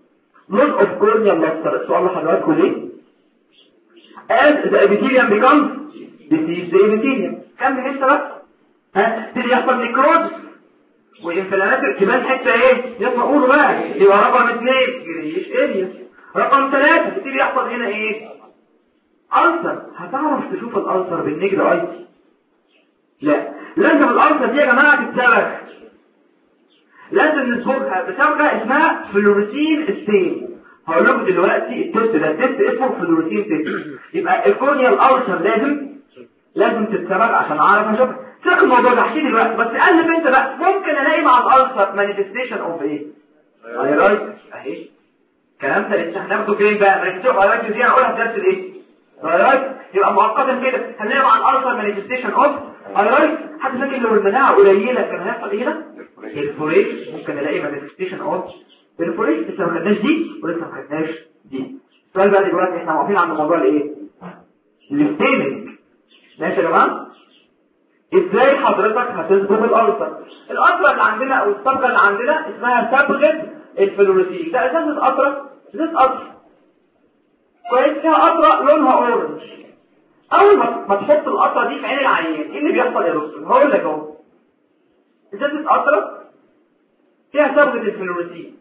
loss of corneal luster. السؤال اللي حضراتكم ليه as the epithelium becomes diseased the epithelium كمل لسه بقى تبتدي يحصل نيكروز وانفلامات كمان حته ايه يلا قولوا بقى يبقى رقم 2 جريش اريا. رقم 3 تبتدي يحصل هنا ايه ألسر. هتعرف تشوف الألسر بالنجد اي؟ لا، لازم الألسر دي يا جماعه تتصبغ، لازم نصبغها بصبغه اسمها فلوريسين ستين. هقول لكم دلوقتي التست ده تست اسمه فلوريسين تيست. يبقى الكورنيال ألسر لازم تتصبغ عشان اعرف اشوفها. سيبك الموضوع ده احكي دلوقتي، بس قلب انت بقى ممكن الاقي مع الألسر مانيفستيشن اوف ايه؟ ايرايت اهي. الكلام ده لسه هناخده فين بقى؟ مانيفستيشن اوف ايرايت دي هنقولها في درس الايه؟ ايرايت. يبقى مؤقتا كده هنلاقي مع الألسر مانيفستيشن اوف ايرايت. حد فاكر لو المناعه قليله كان هيحصل ايه هنا؟ الفوريش. ممكن الاقي مانيفستيشن اوف الفوريش. لسه ما خدناش دي ولسه ما خدناش دي. السؤال بقى دلوقتي احنا واقفين عند موضوع الايه؟ الستيننج. ماشي يا جماعه؟ ازاي حضرتك هتصبغ الألسر؟ الألسر اللي عندنا او الصبغه اللي عندنا اسمها صبغه الفلوريسين. ده اساس القطره قطر كويس، فيها قطره لونها اورنج. اول ما تحط القطره دي في عين العيان ايه اللي بيحصل يا دكتور؟ هقول لك اهو. اساس القطره فيها صبغه الفلوريسين.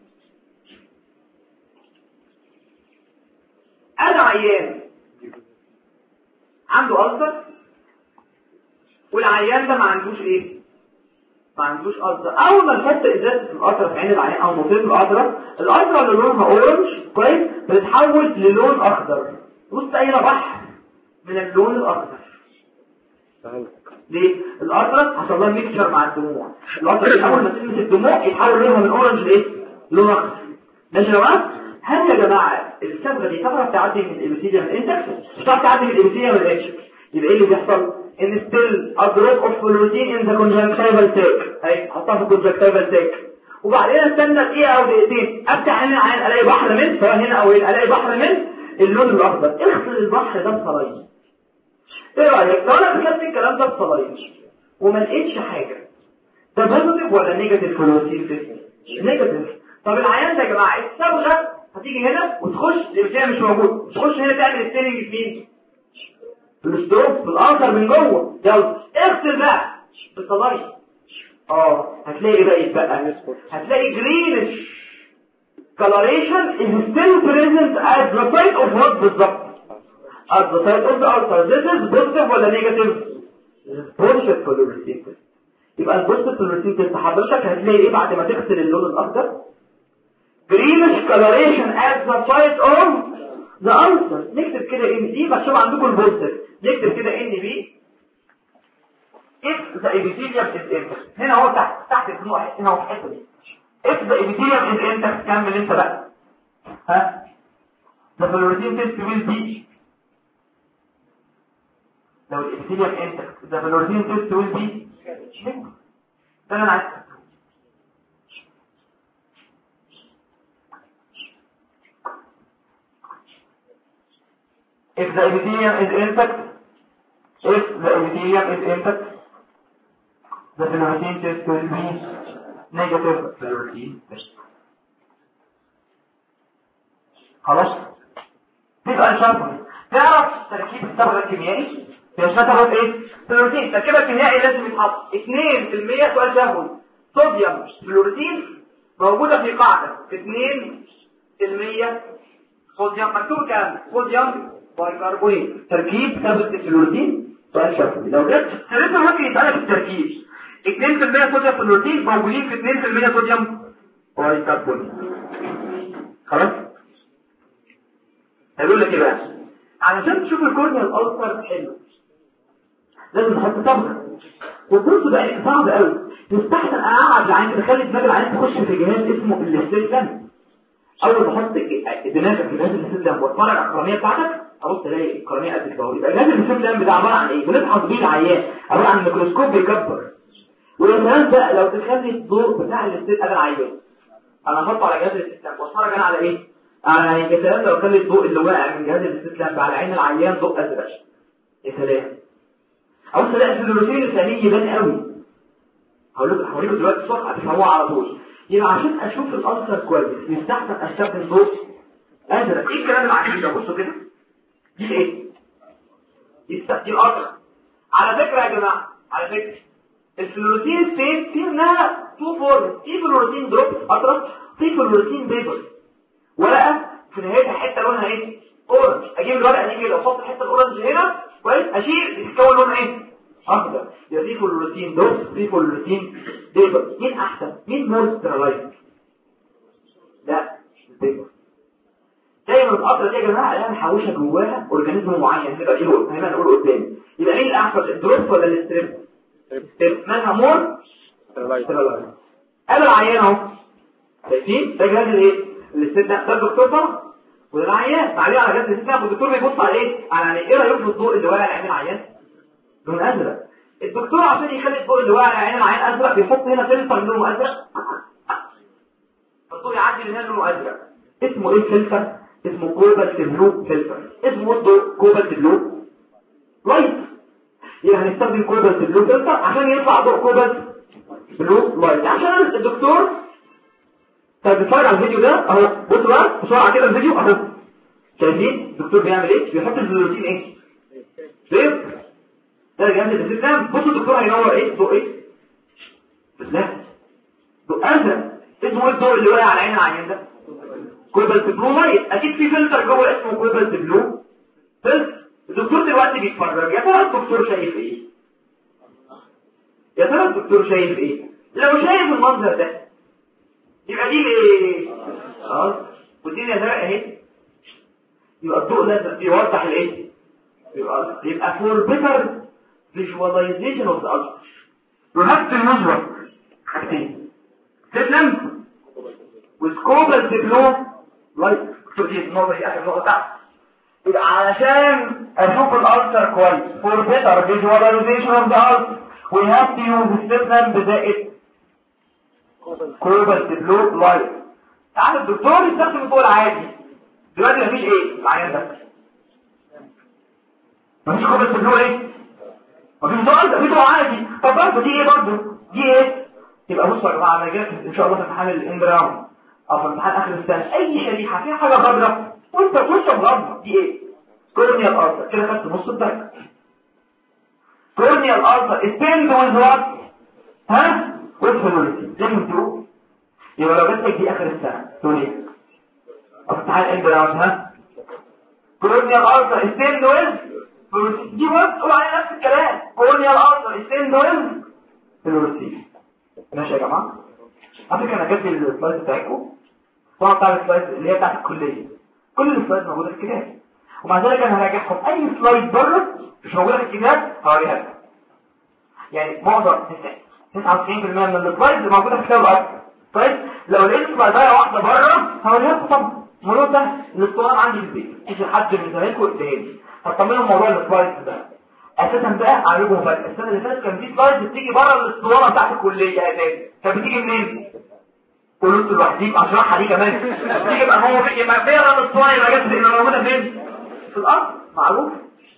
انا عيان عنده ألسر والعيان ده ما عندوش ايه؟ ما عندوش ألسر. اول ما نحط ازازه القطره في عين العيان او نطير القطره اللي لونها اورنج كويس بتتحول للون اخضر. بص اي بحر من اللون الاخضر. ليه؟ القطره حصل لها ميكشر مع الدموع. القطره اول ما تلمس الدموع يتحول لونها من اورنج لايه؟ لون اخضر. ماشي يا جماعه؟ هل يا جماعه الصبغه دي تعرف تعدي من الابيثيليوم الانتكس؟ مش هتعرف تعدي من الابيثيليوم الاتش. يبقى ايه اللي بيحصل؟ ان ستيل ادروب اوف فلوريسين ان ذا كونجكتيفال تاك. اهي حطها في الكونجكتيفال تاك. وبعدين استنى دقيقه او دقيقتين افتح عين العين الاقي بحر من سواء هنا او هنا الاقي بحر من اللون الاخضر. اغسل البحر ده بصلاين. ايه رايك لو انا كتبت الكلام ده بصلاين وما لقيتش حاجه؟ ده بوزيتيف ولا نيجاتيف فلوريسين تيست؟ نيجاتيف. طب العيان ده يا جماعه الصبغه هتيجي هنا وتخش اللي مش موجود، تخش هنا تعمل ستيلنج في مين؟ في الستروب في الآخر من جوه. يلا اغسل بقى بالصلاين. هتلاقي بقى يتبقى هتلاقي greenish coloration is still present at the site of what بالظبط؟ at the site of the ulcer. This is positive ولا negative؟ positive fluorescein test. يبقى البوزيتيف fluorescein test حضرتك هتلاقي ايه بعد ما تغسل اللون الأخضر؟ greenish coloration at the site of the ulcer. نكتب كده ان دي مكتوب عندكم البوزيتيف. نكتب كده ان بي if the epithelium is intact. هنا هو تحت الدموع هنا هو في الحته دي. if the epithelium is intact كمل انت بقى. the fluorescein test will be لو الابيثيليوم intact the fluorescein test will be ده انا عايز. if the epithelium is intact the fluorescein test will be negative fluorescein test. خلاص تبقى الشرط تعرف تركيب الصبغه الكيميائي هي صبغه ايه؟ فلوريسين. تركيبها الكيميائي لازم يتحط 2% سؤال شهوي صوديوم فلوريسين موجوده في قاعده 2% صوديوم. مكتوب كام؟ صوديوم بايكربونات. تركيب صبغه الفلوريسين سؤال شهوي. لو جبت لسه ممكن يتقال في التركيب 2% صوديوم فلوريسين موجودين في 2% صوديوم بايكربونات. خلاص هيقول لك ايه بقى؟ علشان تشوف الكورنيا الألسر حلو لازم نحط صبغه. وبصوا بقى صعب قوي. يستحسن اقعد العين تخلي دماغ العين تخش في جهاز اسمه الاستسلام. اول ما احط دماغك في جهاز الاستسلام واتفرج على القرنيه بتاعتك ابص الاقي القرنيه قد كده. يبقى جهاز الاستسلام ده عباره عن ايه؟ بنفحص بيه العيان عباره عن ميكروسكوب بيكبر. والكلام بقى لو تخلي الضوء بتاع الاستسلام انا العيان انا احطه على جهاز الاستسلام واتفرج انا على ايه؟ على الكلام لو خلي الضوء اللي واقع من جهاز الاستسلام على عين العيان ضوء ازرق. يا سلام. او تلاقي الفلوريسين الثاني يبان قوي. هقول لكم دلوقتي الصفحه هتفهموها على طول. يبقى عشان اشوف الألسر كويس يستحسن استخدم ضوء ازرق. ايه الكلام اللي معاك ده؟ بصوا كده دي ايه؟ دي القطره. على فكره يا جماعه، على فكره الفلوروسين ستيت في منها تو فورم، في فلوروسين دروب قطره، في فلوروسين بيبر. ورقه في نهايتها حته لونها ايه؟ اورنج. اجيب الورقه دي كده واحط الحته الاورنج هنا كويس، اشيل يتكون لون ايه؟ اخضر. يبقى في فلوروسين دروب، في فلوروسين بيبر. مين احسن؟ مين مور سترالايز؟ لا البيبر. دايما القطره دي يا جماعه عليها محوشه جواها اورجانيزم معين هنبقى نقول قدام. يبقى مين الاحسن، الدروب ولا الستريب؟ مالها مور سترالايز. انا العيان اهو شايفين ده جهاز الايه؟ الستريب ده الدكتور طبعا وده العيان عليه على جهاز الستريب، والدكتور بيبص على ايه؟ على ايه رايك في الضوء اللي واقع على عين العيان؟ لون ازرق. الدكتور عشان يخلي الضوء اللي واقع على عين العيان ازرق بيحط هنا فلتر لونه ازرق، فالضوء يعدي من هنا لونه ازرق. اسمه ايه الفلتر؟ اسمه كوبالت بلو فلتر. اسمه الضوء كوبالت بلو لايت. يبقى هنستخدم كوبالت بلو فلتر عشان يطلع ضوء كوبالت بلو لايت. عشان الدكتور بيتفرج على الفيديو ده اهو، بصوا بقى بسرعه كده الفيديو اهو، شايفين الدكتور بيعمل ايه؟ بيحط الفلوروسين ايه؟ ليه؟ ده جنب السيستم. بصوا الدكتور هينور ايه؟ ضوء ايه؟ لا ضوء ازرق. اسمه الضوء اللي واقع على عين العيان ده كوبالت بلو لايت. اكيد في فلتر جوه اسمه كوبالت بلو فلتر. الدكتور دلوقتي بيتفرج، يا ترى الدكتور شايف ايه؟ يا ترى الدكتور شايف ايه؟ لو شايف المنظر ده يبقى دي ايه؟ والدنيا زرقاء اهي، يبقى الضوء ده بيوضح الايه؟ يبقى فور بيتر فيجواليزيشن اوف ذا التر يو هاف تو يوز حاجتين، سيستم وسكوبالت بلو لايت. دي النقطه دي اخر نقطه تحت. يبقى علشان اشوف الالتر كويس فور بيتر فيجواليزيشن اوف ذا التر وي هاف تو يوز سيستم بزائد كوبالت بلو لايت. تعال الدكتور يستخدم الضوء العادي دلوقتي مفيش ايه العيان ده، مفيش كوبالت بلو ايه؟ مفيش ضوء، ده في ضوء عادي. طب برضه دي ايه؟ برضه دي ايه؟ يبقى بصوا يا جماعه انا جاي ان شاء الله في امتحان الاندراون او في امتحان اخر السنه اي شريحه فيها حاجه خضراء وانت مغمض دي ايه؟ كورنيال ارتر. كده خدت نص الدرجه. كورنيال ارتر ستاند ويز وات؟ ها؟ والفلوريسين لازم تقول. يبقى لو جاتك دي اخر السنه تقول ايه؟ او في امتحان الاندراون ها؟ كورنيال ارتر ستاند ويز فلوريسين. دي برضه على نفس الكلام، كورنيال ارتر ستاند ويز فلوريسين. ماشي يا جماعه؟ على فكره انا جبت السلايد بتاعكم طبعا بتاع السلايد اللي هي بتاعت الكليه، كل السلايد موجوده في الكتاب، ومع ذلك انا هراجعكم اي سلايد بره مش موجوده في الكتاب هوريها لكم. يعني معظم 99% من السلايد موجوده في كتاب الارض. طيب لو لقيت سلايدايه واحده بره هوريها لكم. طبعا الموضوع ده الاسطوانه عندي في البيت، ايش حد من زمايلكم اداها لي هتطمنوا موضوع السلايد ده. اساسا بقى اعرفه فرق. السنه اللي فاتت كان في سلايد بتيجي بره الاسطوانه بتاعت الكليه اساسا، كانت بتيجي منين؟ قلت لوحدي اشرحها دي كمان. تيجي بقى هو يبقى بيقرا الاسطوانه يبقى جت اللي موجوده فين؟ في الارض. معروف.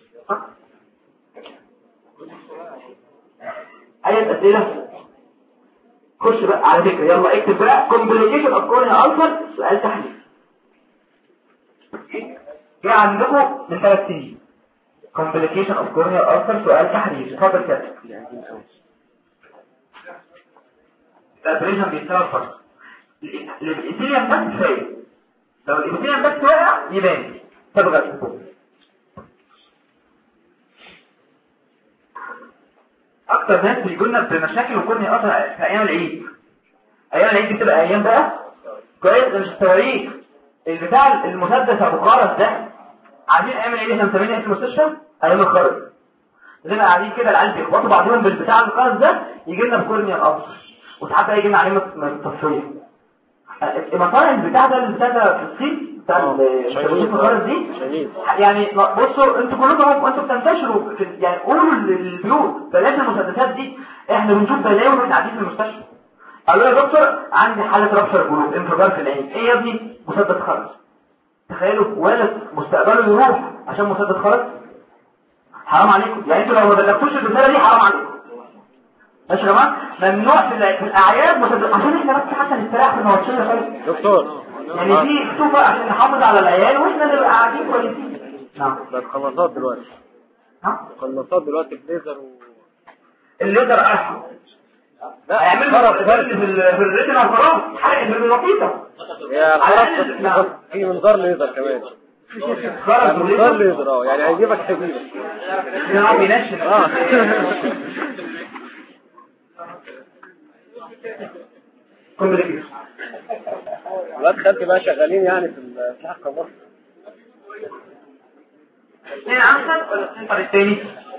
اي اسئله؟ خش بقى على فكره يلا اكتب بقى كومبليكيشن اوف كورنيال ألسر سؤال تحليل. جاي عندكم من 3 سنين complication of corneal ulcer سؤال تحرير. اتفضل كده. الابريشن بيتساوي فرق الابيثيليوم ده كفايه، لو الابيثيليوم ده واقع يبان تبغى. اكتر ناس بيجوا لنا بمشاكل الكورنيال ulcer في ايام العيد. ايام العيد بتبقى ايام بقى كويس. مش التواريخ البتاع المسدس ابو خرز ده عايزين ايام العيد احنا مسمينها اسم المستشفى ايام الخرز. لما قاعدين كده العيال بيخبطوا بعضهم بالبتاع الخرز ده يجي لنا بكورنيال ألسر، وساعات يجي لنا عليه تصفيه. المطاعم البتاع ده اللي بتاع في الصين بتاع الخرز دي يعني بصوا انتوا كلكم انتوا بتنتشروا يعني قولوا للبيوت بلاش المسدسات دي. احنا بنشوف بلاوي واحنا قاعدين في المستشفى. قالوا يا دكتور عندي حاله ربشر قلوب انفجار في العين. ايه يا ابني؟ مسدس خرز. تخيلوا ولد مستقبله يروح عشان مسدس خرز. حرام عليكم يعني. انتوا لو ما بلغتوش الرساله دي حرام عليكم. ماشي يا جماعه؟ ممنوع في الاعياد مسدس عشان احنا بس حتى نستريح في المواتشيه. دكتور يعني دي مكتوبه عشان نحافظ على العيال واحنا نبقى قاعدين كويسين. نعم ده خلاصات دلوقتي. ها خلاصات دلوقتي بليزر الليزر ارحم. لا هيعمل في الريتنا خلاص حرق بالبسيطه. يا خلاص في منظار ليزر كمان. منظار ليزر يعني هيجيبك حبيبك. يا عم ينشف. كومبليكيشن. لا تخلي بقى شغالين يعني في الحلقه مصر. ايه احسن ولا السنتر الثاني؟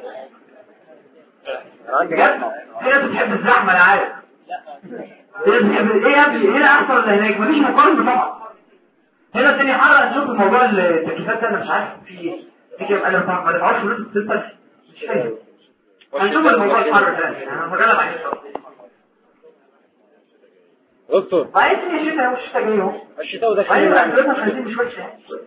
عندي هنا بتحب الزحمه انا عارف. ايه يا ابني هنا احسن ولا هناك؟ مفيش مقارنه طبعا. هنا الدنيا حر. نشوف الموضوع التكييفات ده انا مش عارف في كام انا ما دفعتش فلوس السنتر مش فاهم. هنشوف الموضوع الحر ده انا هجرب عليه. دكتور عايز الشتاء والشتاء جاي اهو. الشتاء ده ايوه احنا عايزين مش وحشه.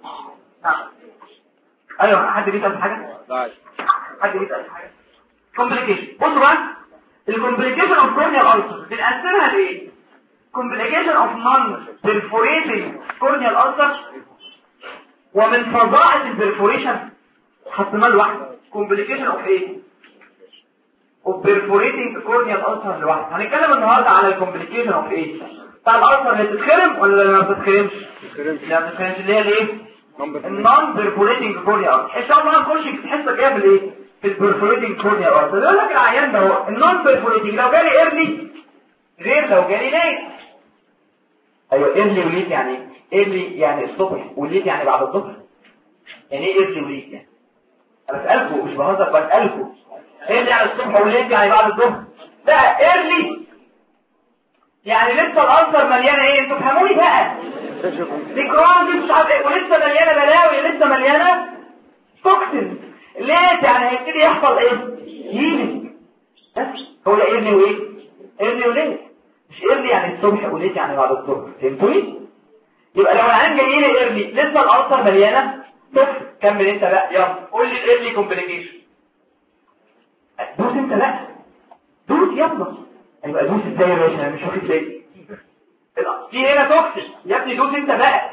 ايوه حد بيسال حاجه؟ لا حد بيسال حاجه. كومبليكيشن. بصوا بقى الكومبليكيشن اوف كورنيال ألسر بنقسمها لايه؟ كومبليكيشن اوف نون بيرفوريتنج كورنيال ألسر ومن فظاعه البرفوريشن حطيناه لوحده. كومبليكيشن اوف ايه؟ اوف بيرفوريتنج كورنيال ألسر لوحده. هنتكلم النهارده على الكومبليكيشن اوف ايه؟ بتاع الألسر اللي بتتخرم ولا اللي ما بتتخرمش؟ لا ما بتتخرمش اللي هي الايه؟ النون بيرفوريتنج كورنيال ألسر. ان شاء الله هنخش في حصه جايه بالايه؟ في البرفوريتنج كورنيال ألسر. يقول لك العيان ده هو النون بيرفوريتنج لو جالي ايرلي غير لو جالي ليت. ايوه ايرلي وليت يعني ايرلي يعني الصبح وليت يعني بعد الظهر. يعني ايه ايرلي وليت يعني؟ انا بسالكم مش بهزر بسالكم. ايرلي يعني الصبح وليت يعني بعد الظهر. ده ايرلي يعني لسه الألسر مليانه ايه؟ انتوا فهموني بقى. ديكرون دي مش عارف ايه ولسه مليانه بلاوي لسه مليانه توكسين. ليه يعني هيبتدي يحصل ايه؟ هيلينج. بس هو ده ايرلي وايه؟ ايرلي وليه؟ مش ايرلي يعني الصبح وليت يعني بعد الظهر. فهمتوني؟ يبقى لو العين جاي لي ايرلي لسه الألسر مليانه توكسين. كمل انت بقى يلا قول لي الايرلي كومبليكيشن. دوس انت بقى دوس يلا. يبقى دوس ازاي يا باشا؟ مش واخد بالي. في هنا توكسين يا ابني دوس انت بقى.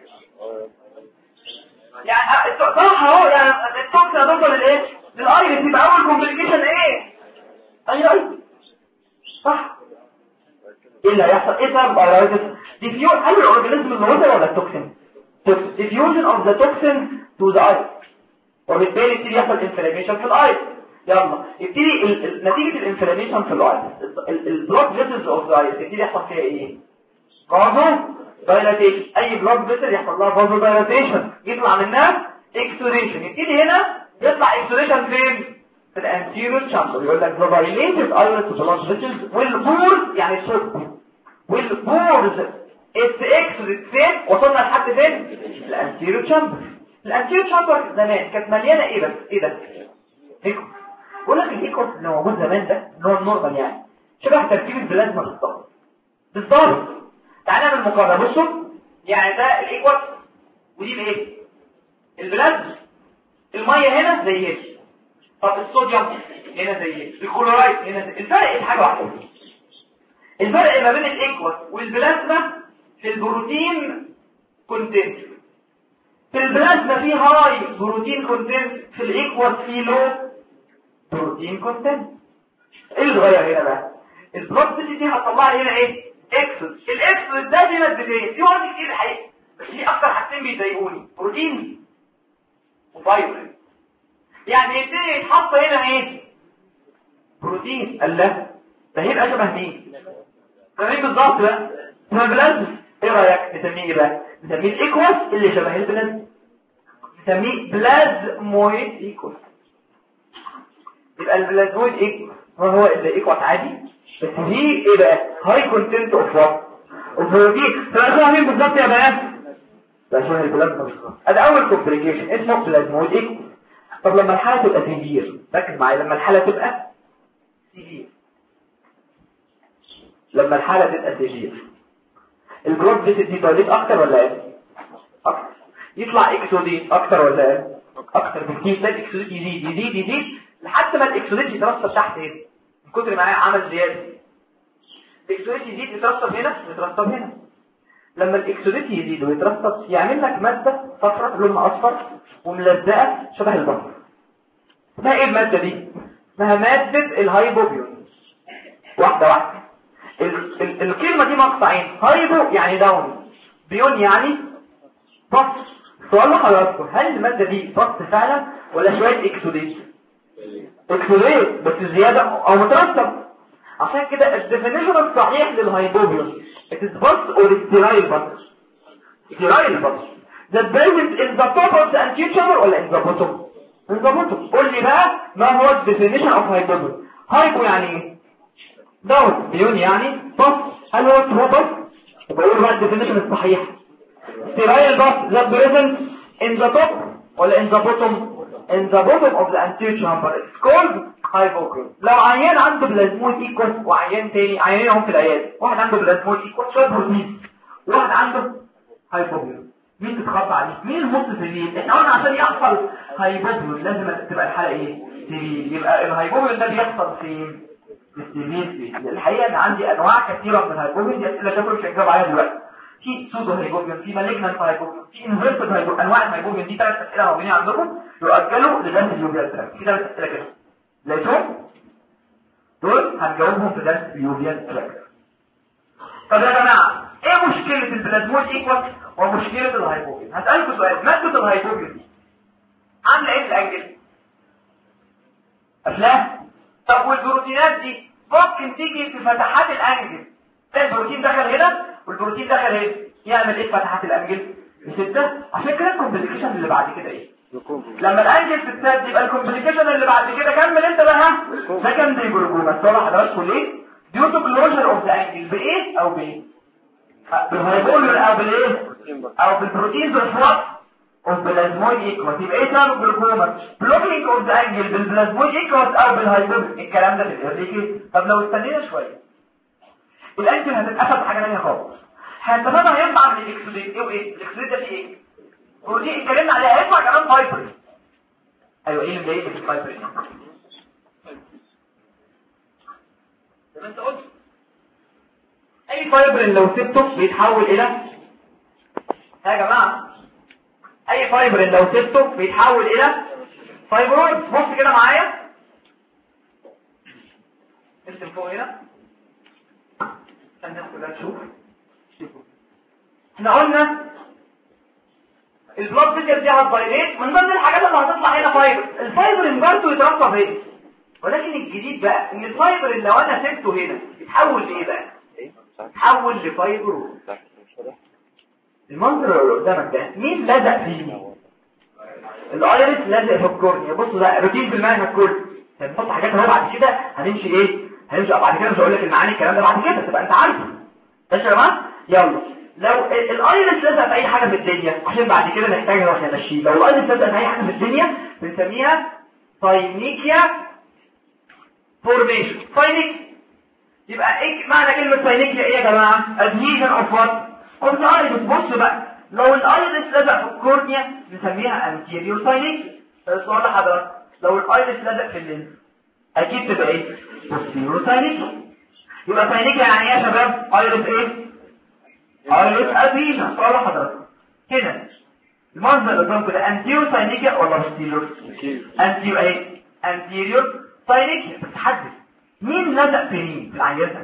يعني صح اهو يعني التوكسين هتوصل للايه؟ للايرس. يبقى اول كومبليكيشن ايه؟ ايوه صح. ايه اللي هيحصل؟ ايه سبب الايرس؟ ديفيوجن. هل الاورجانيزم اللي وصل ولا التوكسين؟ ديفيوجن اوف ذا توكسين تو ذا ايرس وبالتالي يبتدي يحصل انفلاميشن في الايرس. يلا يبتدي نتيجه الانفلاميشن في الايرس البلاد فيسلز اوف ذا ايرس يبتدي يحصل فيها ايه؟ فازو دايلاتيشن. اي بلاد فيسل يحصل لها فازو دايلاتيشن يطلع منها اكسوديشن. يبتدي هنا يطلع اكسوديشن فين؟ في الانتيريور تشامبر. يقول لك ذا دايليتد ايرس بلاد فيسلز والبورز يعني صب والبورز اكسوديت فين؟ وصلنا لحد فين؟ الانتيريور تشامبر. الانتيريور تشامبر زمان كانت مليانه ايه بس؟ ايه ده؟ ايكو. بقول لك الايكو اللي موجود زمان ده اللي هو النورمال يعني شبه تركيب البلازما بالظبط. بالظبط. تعالى نعمل مقارنه. بصوا يعني ده الايكو ودي الايه؟ البلازما. الميه هنا زي هنا. طب الصوديوم هنا زي هنا. الكلورايد هنا زي. الفرق حاجه واحده. الفرق ما بين الايكو والبلازما في البروتين كونتنت. في البلازما في هاي بروتين كونتنت، في الايكوس في لو بروتين كونتنت. ايه اللي اتغير هنا بقى؟ البلاد دي هتطلع هنا ايه؟ اكسود. الاكسود ده في مادتين في واحد كتير الحقيقه بس في اكتر حاجتين بيضايقوني بروتين وفايبرين. يعني يبتدي يتحط هنا ايه؟ بروتين. قال لا ده هيبقى شبه مين؟ تمام بالظبط بقى. اسمها بلازما. ايه رايك نسميه ايه بقى؟ نسميه الايكوس اللي شبه البلازما. نسميه بلازمويد ايكوس. يبقى البلازمويد ايكوس هو الايكوس عادي بس دي ايه بقى؟ هاي كونتنت اوف وات؟ اوف بروتين. فاهمين مين بالظبط يا بنات؟ ده شبه البلازما بالظبط. ادي اول كومبليكيشن اسمه بلازمويد ايكوس. طب لما الحاله تبقى سيفير ركز معايا. لما الحاله تبقى سيفير البلاد فيسل دي دايليت اكتر ولا ايه؟ اكتر. يطلع اكسوديت اكتر ولا ايه؟ اكتر بكتير. لا الاكسوديت يزيد لحد ما الاكسوديت يترسب تحت هنا من كتر ما عمل زياده. الاكسوديت يزيد يترسب هنا لما الاكسوديت يزيد ويترسب يعمل لك ماده صفراء لونها اصفر وملزقه شبه البصر. ما ايه الماده دي؟ اسمها ماده الهايبوبيون. واحده واحده. الكلمه دي مقطعين، هايبو يعني داون، بيون يعني بص. سؤال لحضراتكم، هل الماده دي بص فعلا ولا شويه اكسوديت؟ اكسوديت بس زياده او مترسب. عشان كده الديفينيشن الصحيح للهايبوبيون it is bus or sterile bus. sterile bus that present in the top of the anterior chamber ولا in the bottom؟ in the bottom. قول لي بقى ما هو الديفينيشن اوف هايبوبيون؟ هايبو يعني ايه؟ داون. بيون يعني بس. هل هو ترو بس؟ بقول بقى الديفينيشن الصحيح sterile bus that present in the top ولا in the bottom؟ in the bottom of the anterior chamber it's called hypocrine. لو عيان عنده بلازمويد ايكوس وعيان تاني، عيانين هم في العيادة، واحد عنده بلازمويد ايكوس شويه بروتين، وواحد عنده هايبوكرين، مين تتخطى عليه؟ مين المص سليم؟ احنا قلنا عشان يحصل هايبوكرين لازم تبقى الحاله ايه؟ سليم. يبقى الهايبوكرين ده بيحصل فين؟ في السليم. الحقيقه ان عندي انواع كثيره من الهايبوكرين، دي اسئله شكله مش هجاوب عليها دلوقتي. في سودو هايبوكرين، في مالجنانت هايبوكرين، في انفيرتد هايبوكرين. انواع الهايبوكرين دي 3 اسئله موجودين عندكم يؤجلوا لدرس اليوبيال. في 3 اسئله كده لقيتهم دول هنجاوبهم في درس اليوبيال تراك. طب يا جماعه ايه مشكله البلازمويد ايكوس ومشكله الهايبوكرين؟ هسالكم سؤال، ماده الهايبوكرين دي عامله ايه في الانجل؟ افلام. طب والبروتينات دي ممكن تيجي في فتحات الانجل، البروتين دخل هنا والبروتين دخل هنا، يعمل ايه في فتحات الانجل؟ بستة. عشان كده الكومبليكيشن اللي بعد كده ايه؟ لما الانجل تتسد يبقى الكومبليكيشن اللي بعد كده كمل انت بقى سكندري جلوكوما. صح حضراتكم ليه؟ ديو تو كلوجر اوف ذا انجل بايه او بايه؟ بالهايبولر او بالايه؟ او بالبروتينز اوف اوف بلازمويد ايكوس. يبقى ايه سبب الجلوكوما؟ بلوكينج اوف ذا انجل بالبلازمويد ايكوس او بالهايبولر. الكلام ده في الايرليكي. طب لو استنينا شويه الانجل هتتقفل بحاجه ثانيه خالص. هنتفادى هيطلع من الاكسوديت. ايه وايه؟ الاكسوديت ده فيه ايه؟ ودي اتكلمنا عليها، هيطلع كمان فايبر. ايوه ايه اللي مضايقك في الفايبر؟ زي ما انت قلت اي فايبر لو سبته بيتحول الى يا جماعه، اي فايبر لو سبته بيتحول الى فايبرويد. بص كده معايا، ارسم فوق هنا عشان الناس كلها تشوف. احنا قلنا البلاد فيسل دي هتبايليت، من ضمن الحاجات اللي هتطلع هنا فايبر. الفايبر برضه يترسب هنا، ولكن الجديد بقى ان الفايبر اللي لو انا سبته هنا يتحول لايه بقى؟ يتحول لفايبر. المنظر اللي قدامك ده مين لزق فيه؟ الايرس لزق في الكورنيا. بصوا ده روتين في المنهج كله، هنحط حاجات اهو. بعد كده هنمشي ايه؟ هنمشي بعد كده، مش هقول لك المعاني الكلام ده بعد كده تبقى انت عارفه. ماشي يا جماعه؟ يلا لو الايرس لزق في اي حاجه في الدنيا عشان بعد كده نحتاج نروح نمشيه، لو الايرس لزق في اي حاجه في الدنيا بنسميها ساينيكيا فورميشن. ساينيك يبقى ايه معنى كلمه ساينيكيا؟ ايه يا جماعه؟ ادهيجن اوف وات اوف ذا ايرس. بص بقى، لو الايرس لزق في الكورنيا بنسميها انتيريور ساينيكيا. السؤال لحضرتك، لو الايرس لزق في اللينس اكيد تبقى ايه؟ بوستيريور ساينيكيا. يبقى ساينيكيا يعني ايه يا شباب؟ ايرس ايه؟ ايرس ادهيجن. سؤال لحضرتك هنا المنظر اللي قدامكم ده انتيريور ساينيكيا ولا بوستيريور؟ انتيريور اهي، انتيريور ساينيكيا. بتحدد مين لزق في مين في العينه.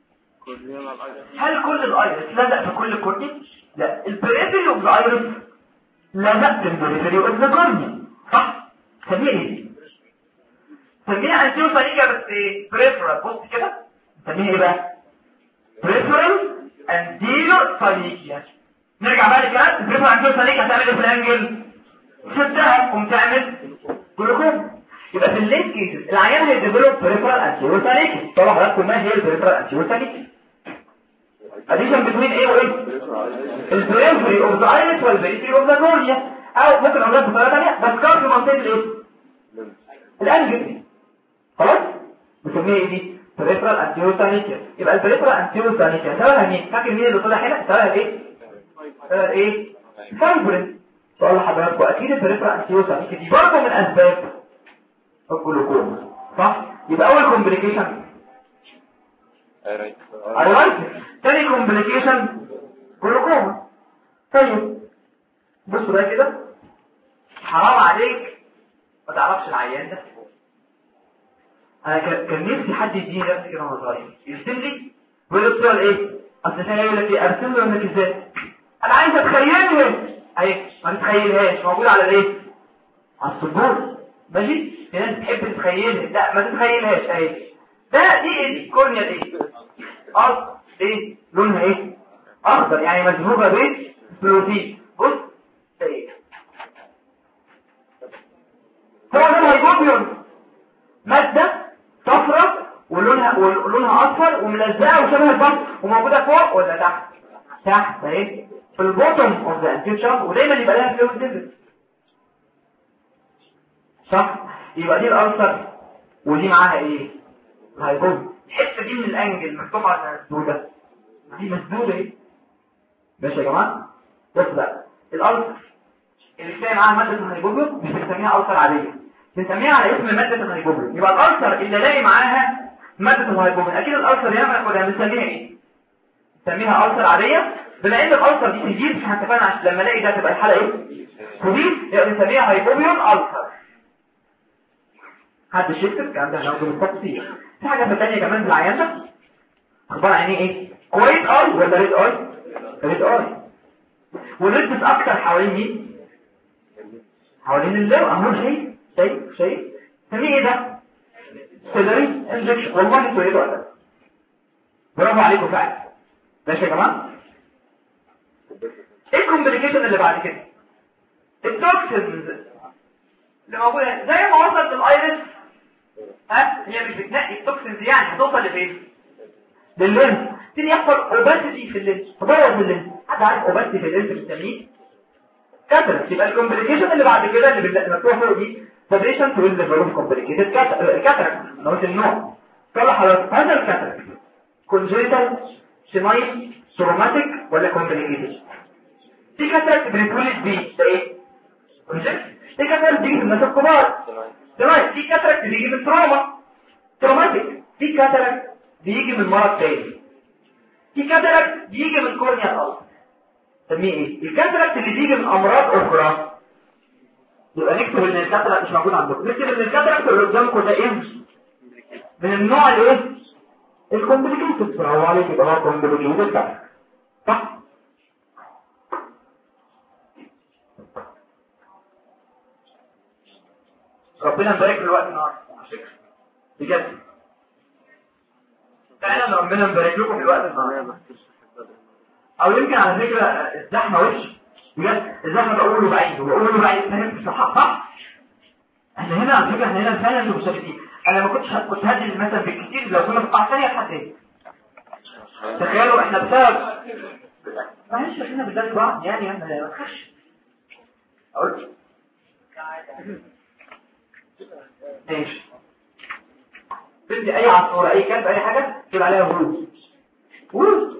هل كل الايرس لزق في كل الكورنيا؟ لا، البريفري اوف الايرس لزق في البريفري اوف الكورنيا، صح؟ سميها ايه؟ سميها انتيريور ساينيكيا بس ايه؟ بريفرال. بص كده سميها ايه بقى؟ بريفرال انتيريور ساينيكيا. نرجع بقى للكلام. البريفرال انتيريور ساينيكيا هتعمل ايه في الانجل؟ شدها قوم تعمل جلوكوما. يبقى في الليت كيسز العيان هيديفلوب بريفرال انتيريور ساينيكيا. طبعا حضراتكم ما هي البريفرال انتيريور ساينيكيا؟ اديشن بين ايه وايه؟ البريفري اوف ذا ايرس والبريفري اوف ذا كورنيا، او ممكن اقولها بطريقه ثانيه بس كان في منطقه الايه؟ الانجل. خلاص بنسميها ايه دي؟ بريفرال انتيريور ساينيكيا. يبقى البريفرال انتيريور ساينيكيا سببها مين؟ فاكر مين اللي طلع هنا؟ سببها ايه؟ سببها ايه؟ فايبرين. سؤال لحضراتكم، اكيد البريفرال انتيريور ساينيكيا دي برضه من اسباب الجلوكوما، صح؟ يبقى اول كومبليكيشن ايرايتس. تاني كومبليكيشن جلوكوما. طيب بصوا بقى كده، حرام عليك ما تعرفش العيان ده. انا كان نفسي حد يديني درس كده وانا صغير يرسم لي ويقول لي الصور ايه، اصل ثاني يقول لك ايه ارسم له يقول لك ازاي. انا عايز اتخيلها اهي، ما تتخيلهاش موجوده على الايه، على السبوره. ماشي، في ناس بتحب تتخيلها، لا ما تتخيلهاش اهي. دي ايه كورنيا ايه ارض ايه لونها ايه اخضر يعني مذهوبه بروتين. بص ده ايه، هو ده الهيبوبيون، ماده صفرا ولونها اصفر وملزقه وشبه البط وموجوده فوق ولا تحت؟ تحت اهي في البوتوم اوف ذا انتيشن، ودايما يبقى لها فلويد ديفيد صح. يبقى دي الالسر ودي معاها ايه الهيبوبيون. الحته دي من الانجل مفتوحه على مسدوده، دي مسدوده اهي. ماشي يا جماعه، بص بقى الالسر اللي بتلاقي معاها ماده الهيبوبيون مش بنسميها السر عاديه، بنسميها على اسم ماده الهيبوبيون. يبقى الالسر اللي الاقي معاها ماده الهيبوبيون اكيد الالسر اللي انا باخدها بنسميها ايه؟ بنسميها السر عاديه. بما ان الالسر دي تجيب مش هنتفقنا عشان لما الاقي ده تبقى الحاله ايه تجيب، يبقى بنسميها هيبوبيون السر. حد شفت الكلام ده هناخده بالتفصيل. في حاجه ثانيه كمان في العيان ده، اخبار عينيه ايه؟ كويس اي ولا ريد اي؟ ريد اي. والريد اكتر حوالين مين؟ حوالين اللو اهو. شايف سميه ايه ده؟ سيلري انجكشن. والله انتوا ايه ده؟ برافو عليكم فعلا. ماشي يا جماعه. ايه الكومبليكيشن اللي بعد كده؟ التوكسينز اللي موجوده زي ما وصلت للايرس، هي مش بتنقي التوكسينز يعني هتوصل لفين؟ لللينز. تيجي يحصل اوباسيتي في اللينز، تبوظ اللينز. حد عارف اوباسيتي في اللينز بنسميه كاتراكت. يبقى الكومبليكيشن اللي بعد كده اللي مكتوبه فوق دي فابريشن تو الليفر كومبليكيتد كاتراكت. نوت النوع طلع حضرتك هذا الكاتراكت كونجنتال سينايل سوروماتيك ولا كومبليكيتد؟ في كاتراكت بنتولد بيه ده ايه؟ كونجنتال. في كاتراكت بيجي من الناس الكبار سينايل. في كاتراكت بيجي من تروماتيك. في كاتراكت بيجي من مرض تاني. في كاتراكت بيجي من كورنيا الارض. سميه ايه؟ الكاتراكت اللي بيجي من امراض اخرى يبقى نكتب ان الكاتراكت مش موجود عندكم. نكتب ان الكاتراكت اللي قدامكم ده ايه؟ من النوع اللي ايه؟ الكومبليكيتد. برافو عليك، يبقى هو كومبليكيتد كاتراكت صح. ربنا يبارك في الوقت النهارده بجد. فعلا ربنا يبارك لكم في الوقت النهارده. او يمكن على فكره الزحمه وش بجد، الزحمه بقوله بعيد وبقوله بعيد فاهم صح. احنا هنا على فكره احنا هنا فعلا مشاركين. انا ما كنت هدي مثلا بالكثير لو كنا في قاعه ثانيه لحد ايه. تخيلوا احنا بسبب معلش احنا بندرس بعض يعني ما تخش اقول ماشي. بدي اي عصفوره اي كلب اي حاجه تقول عليها ورود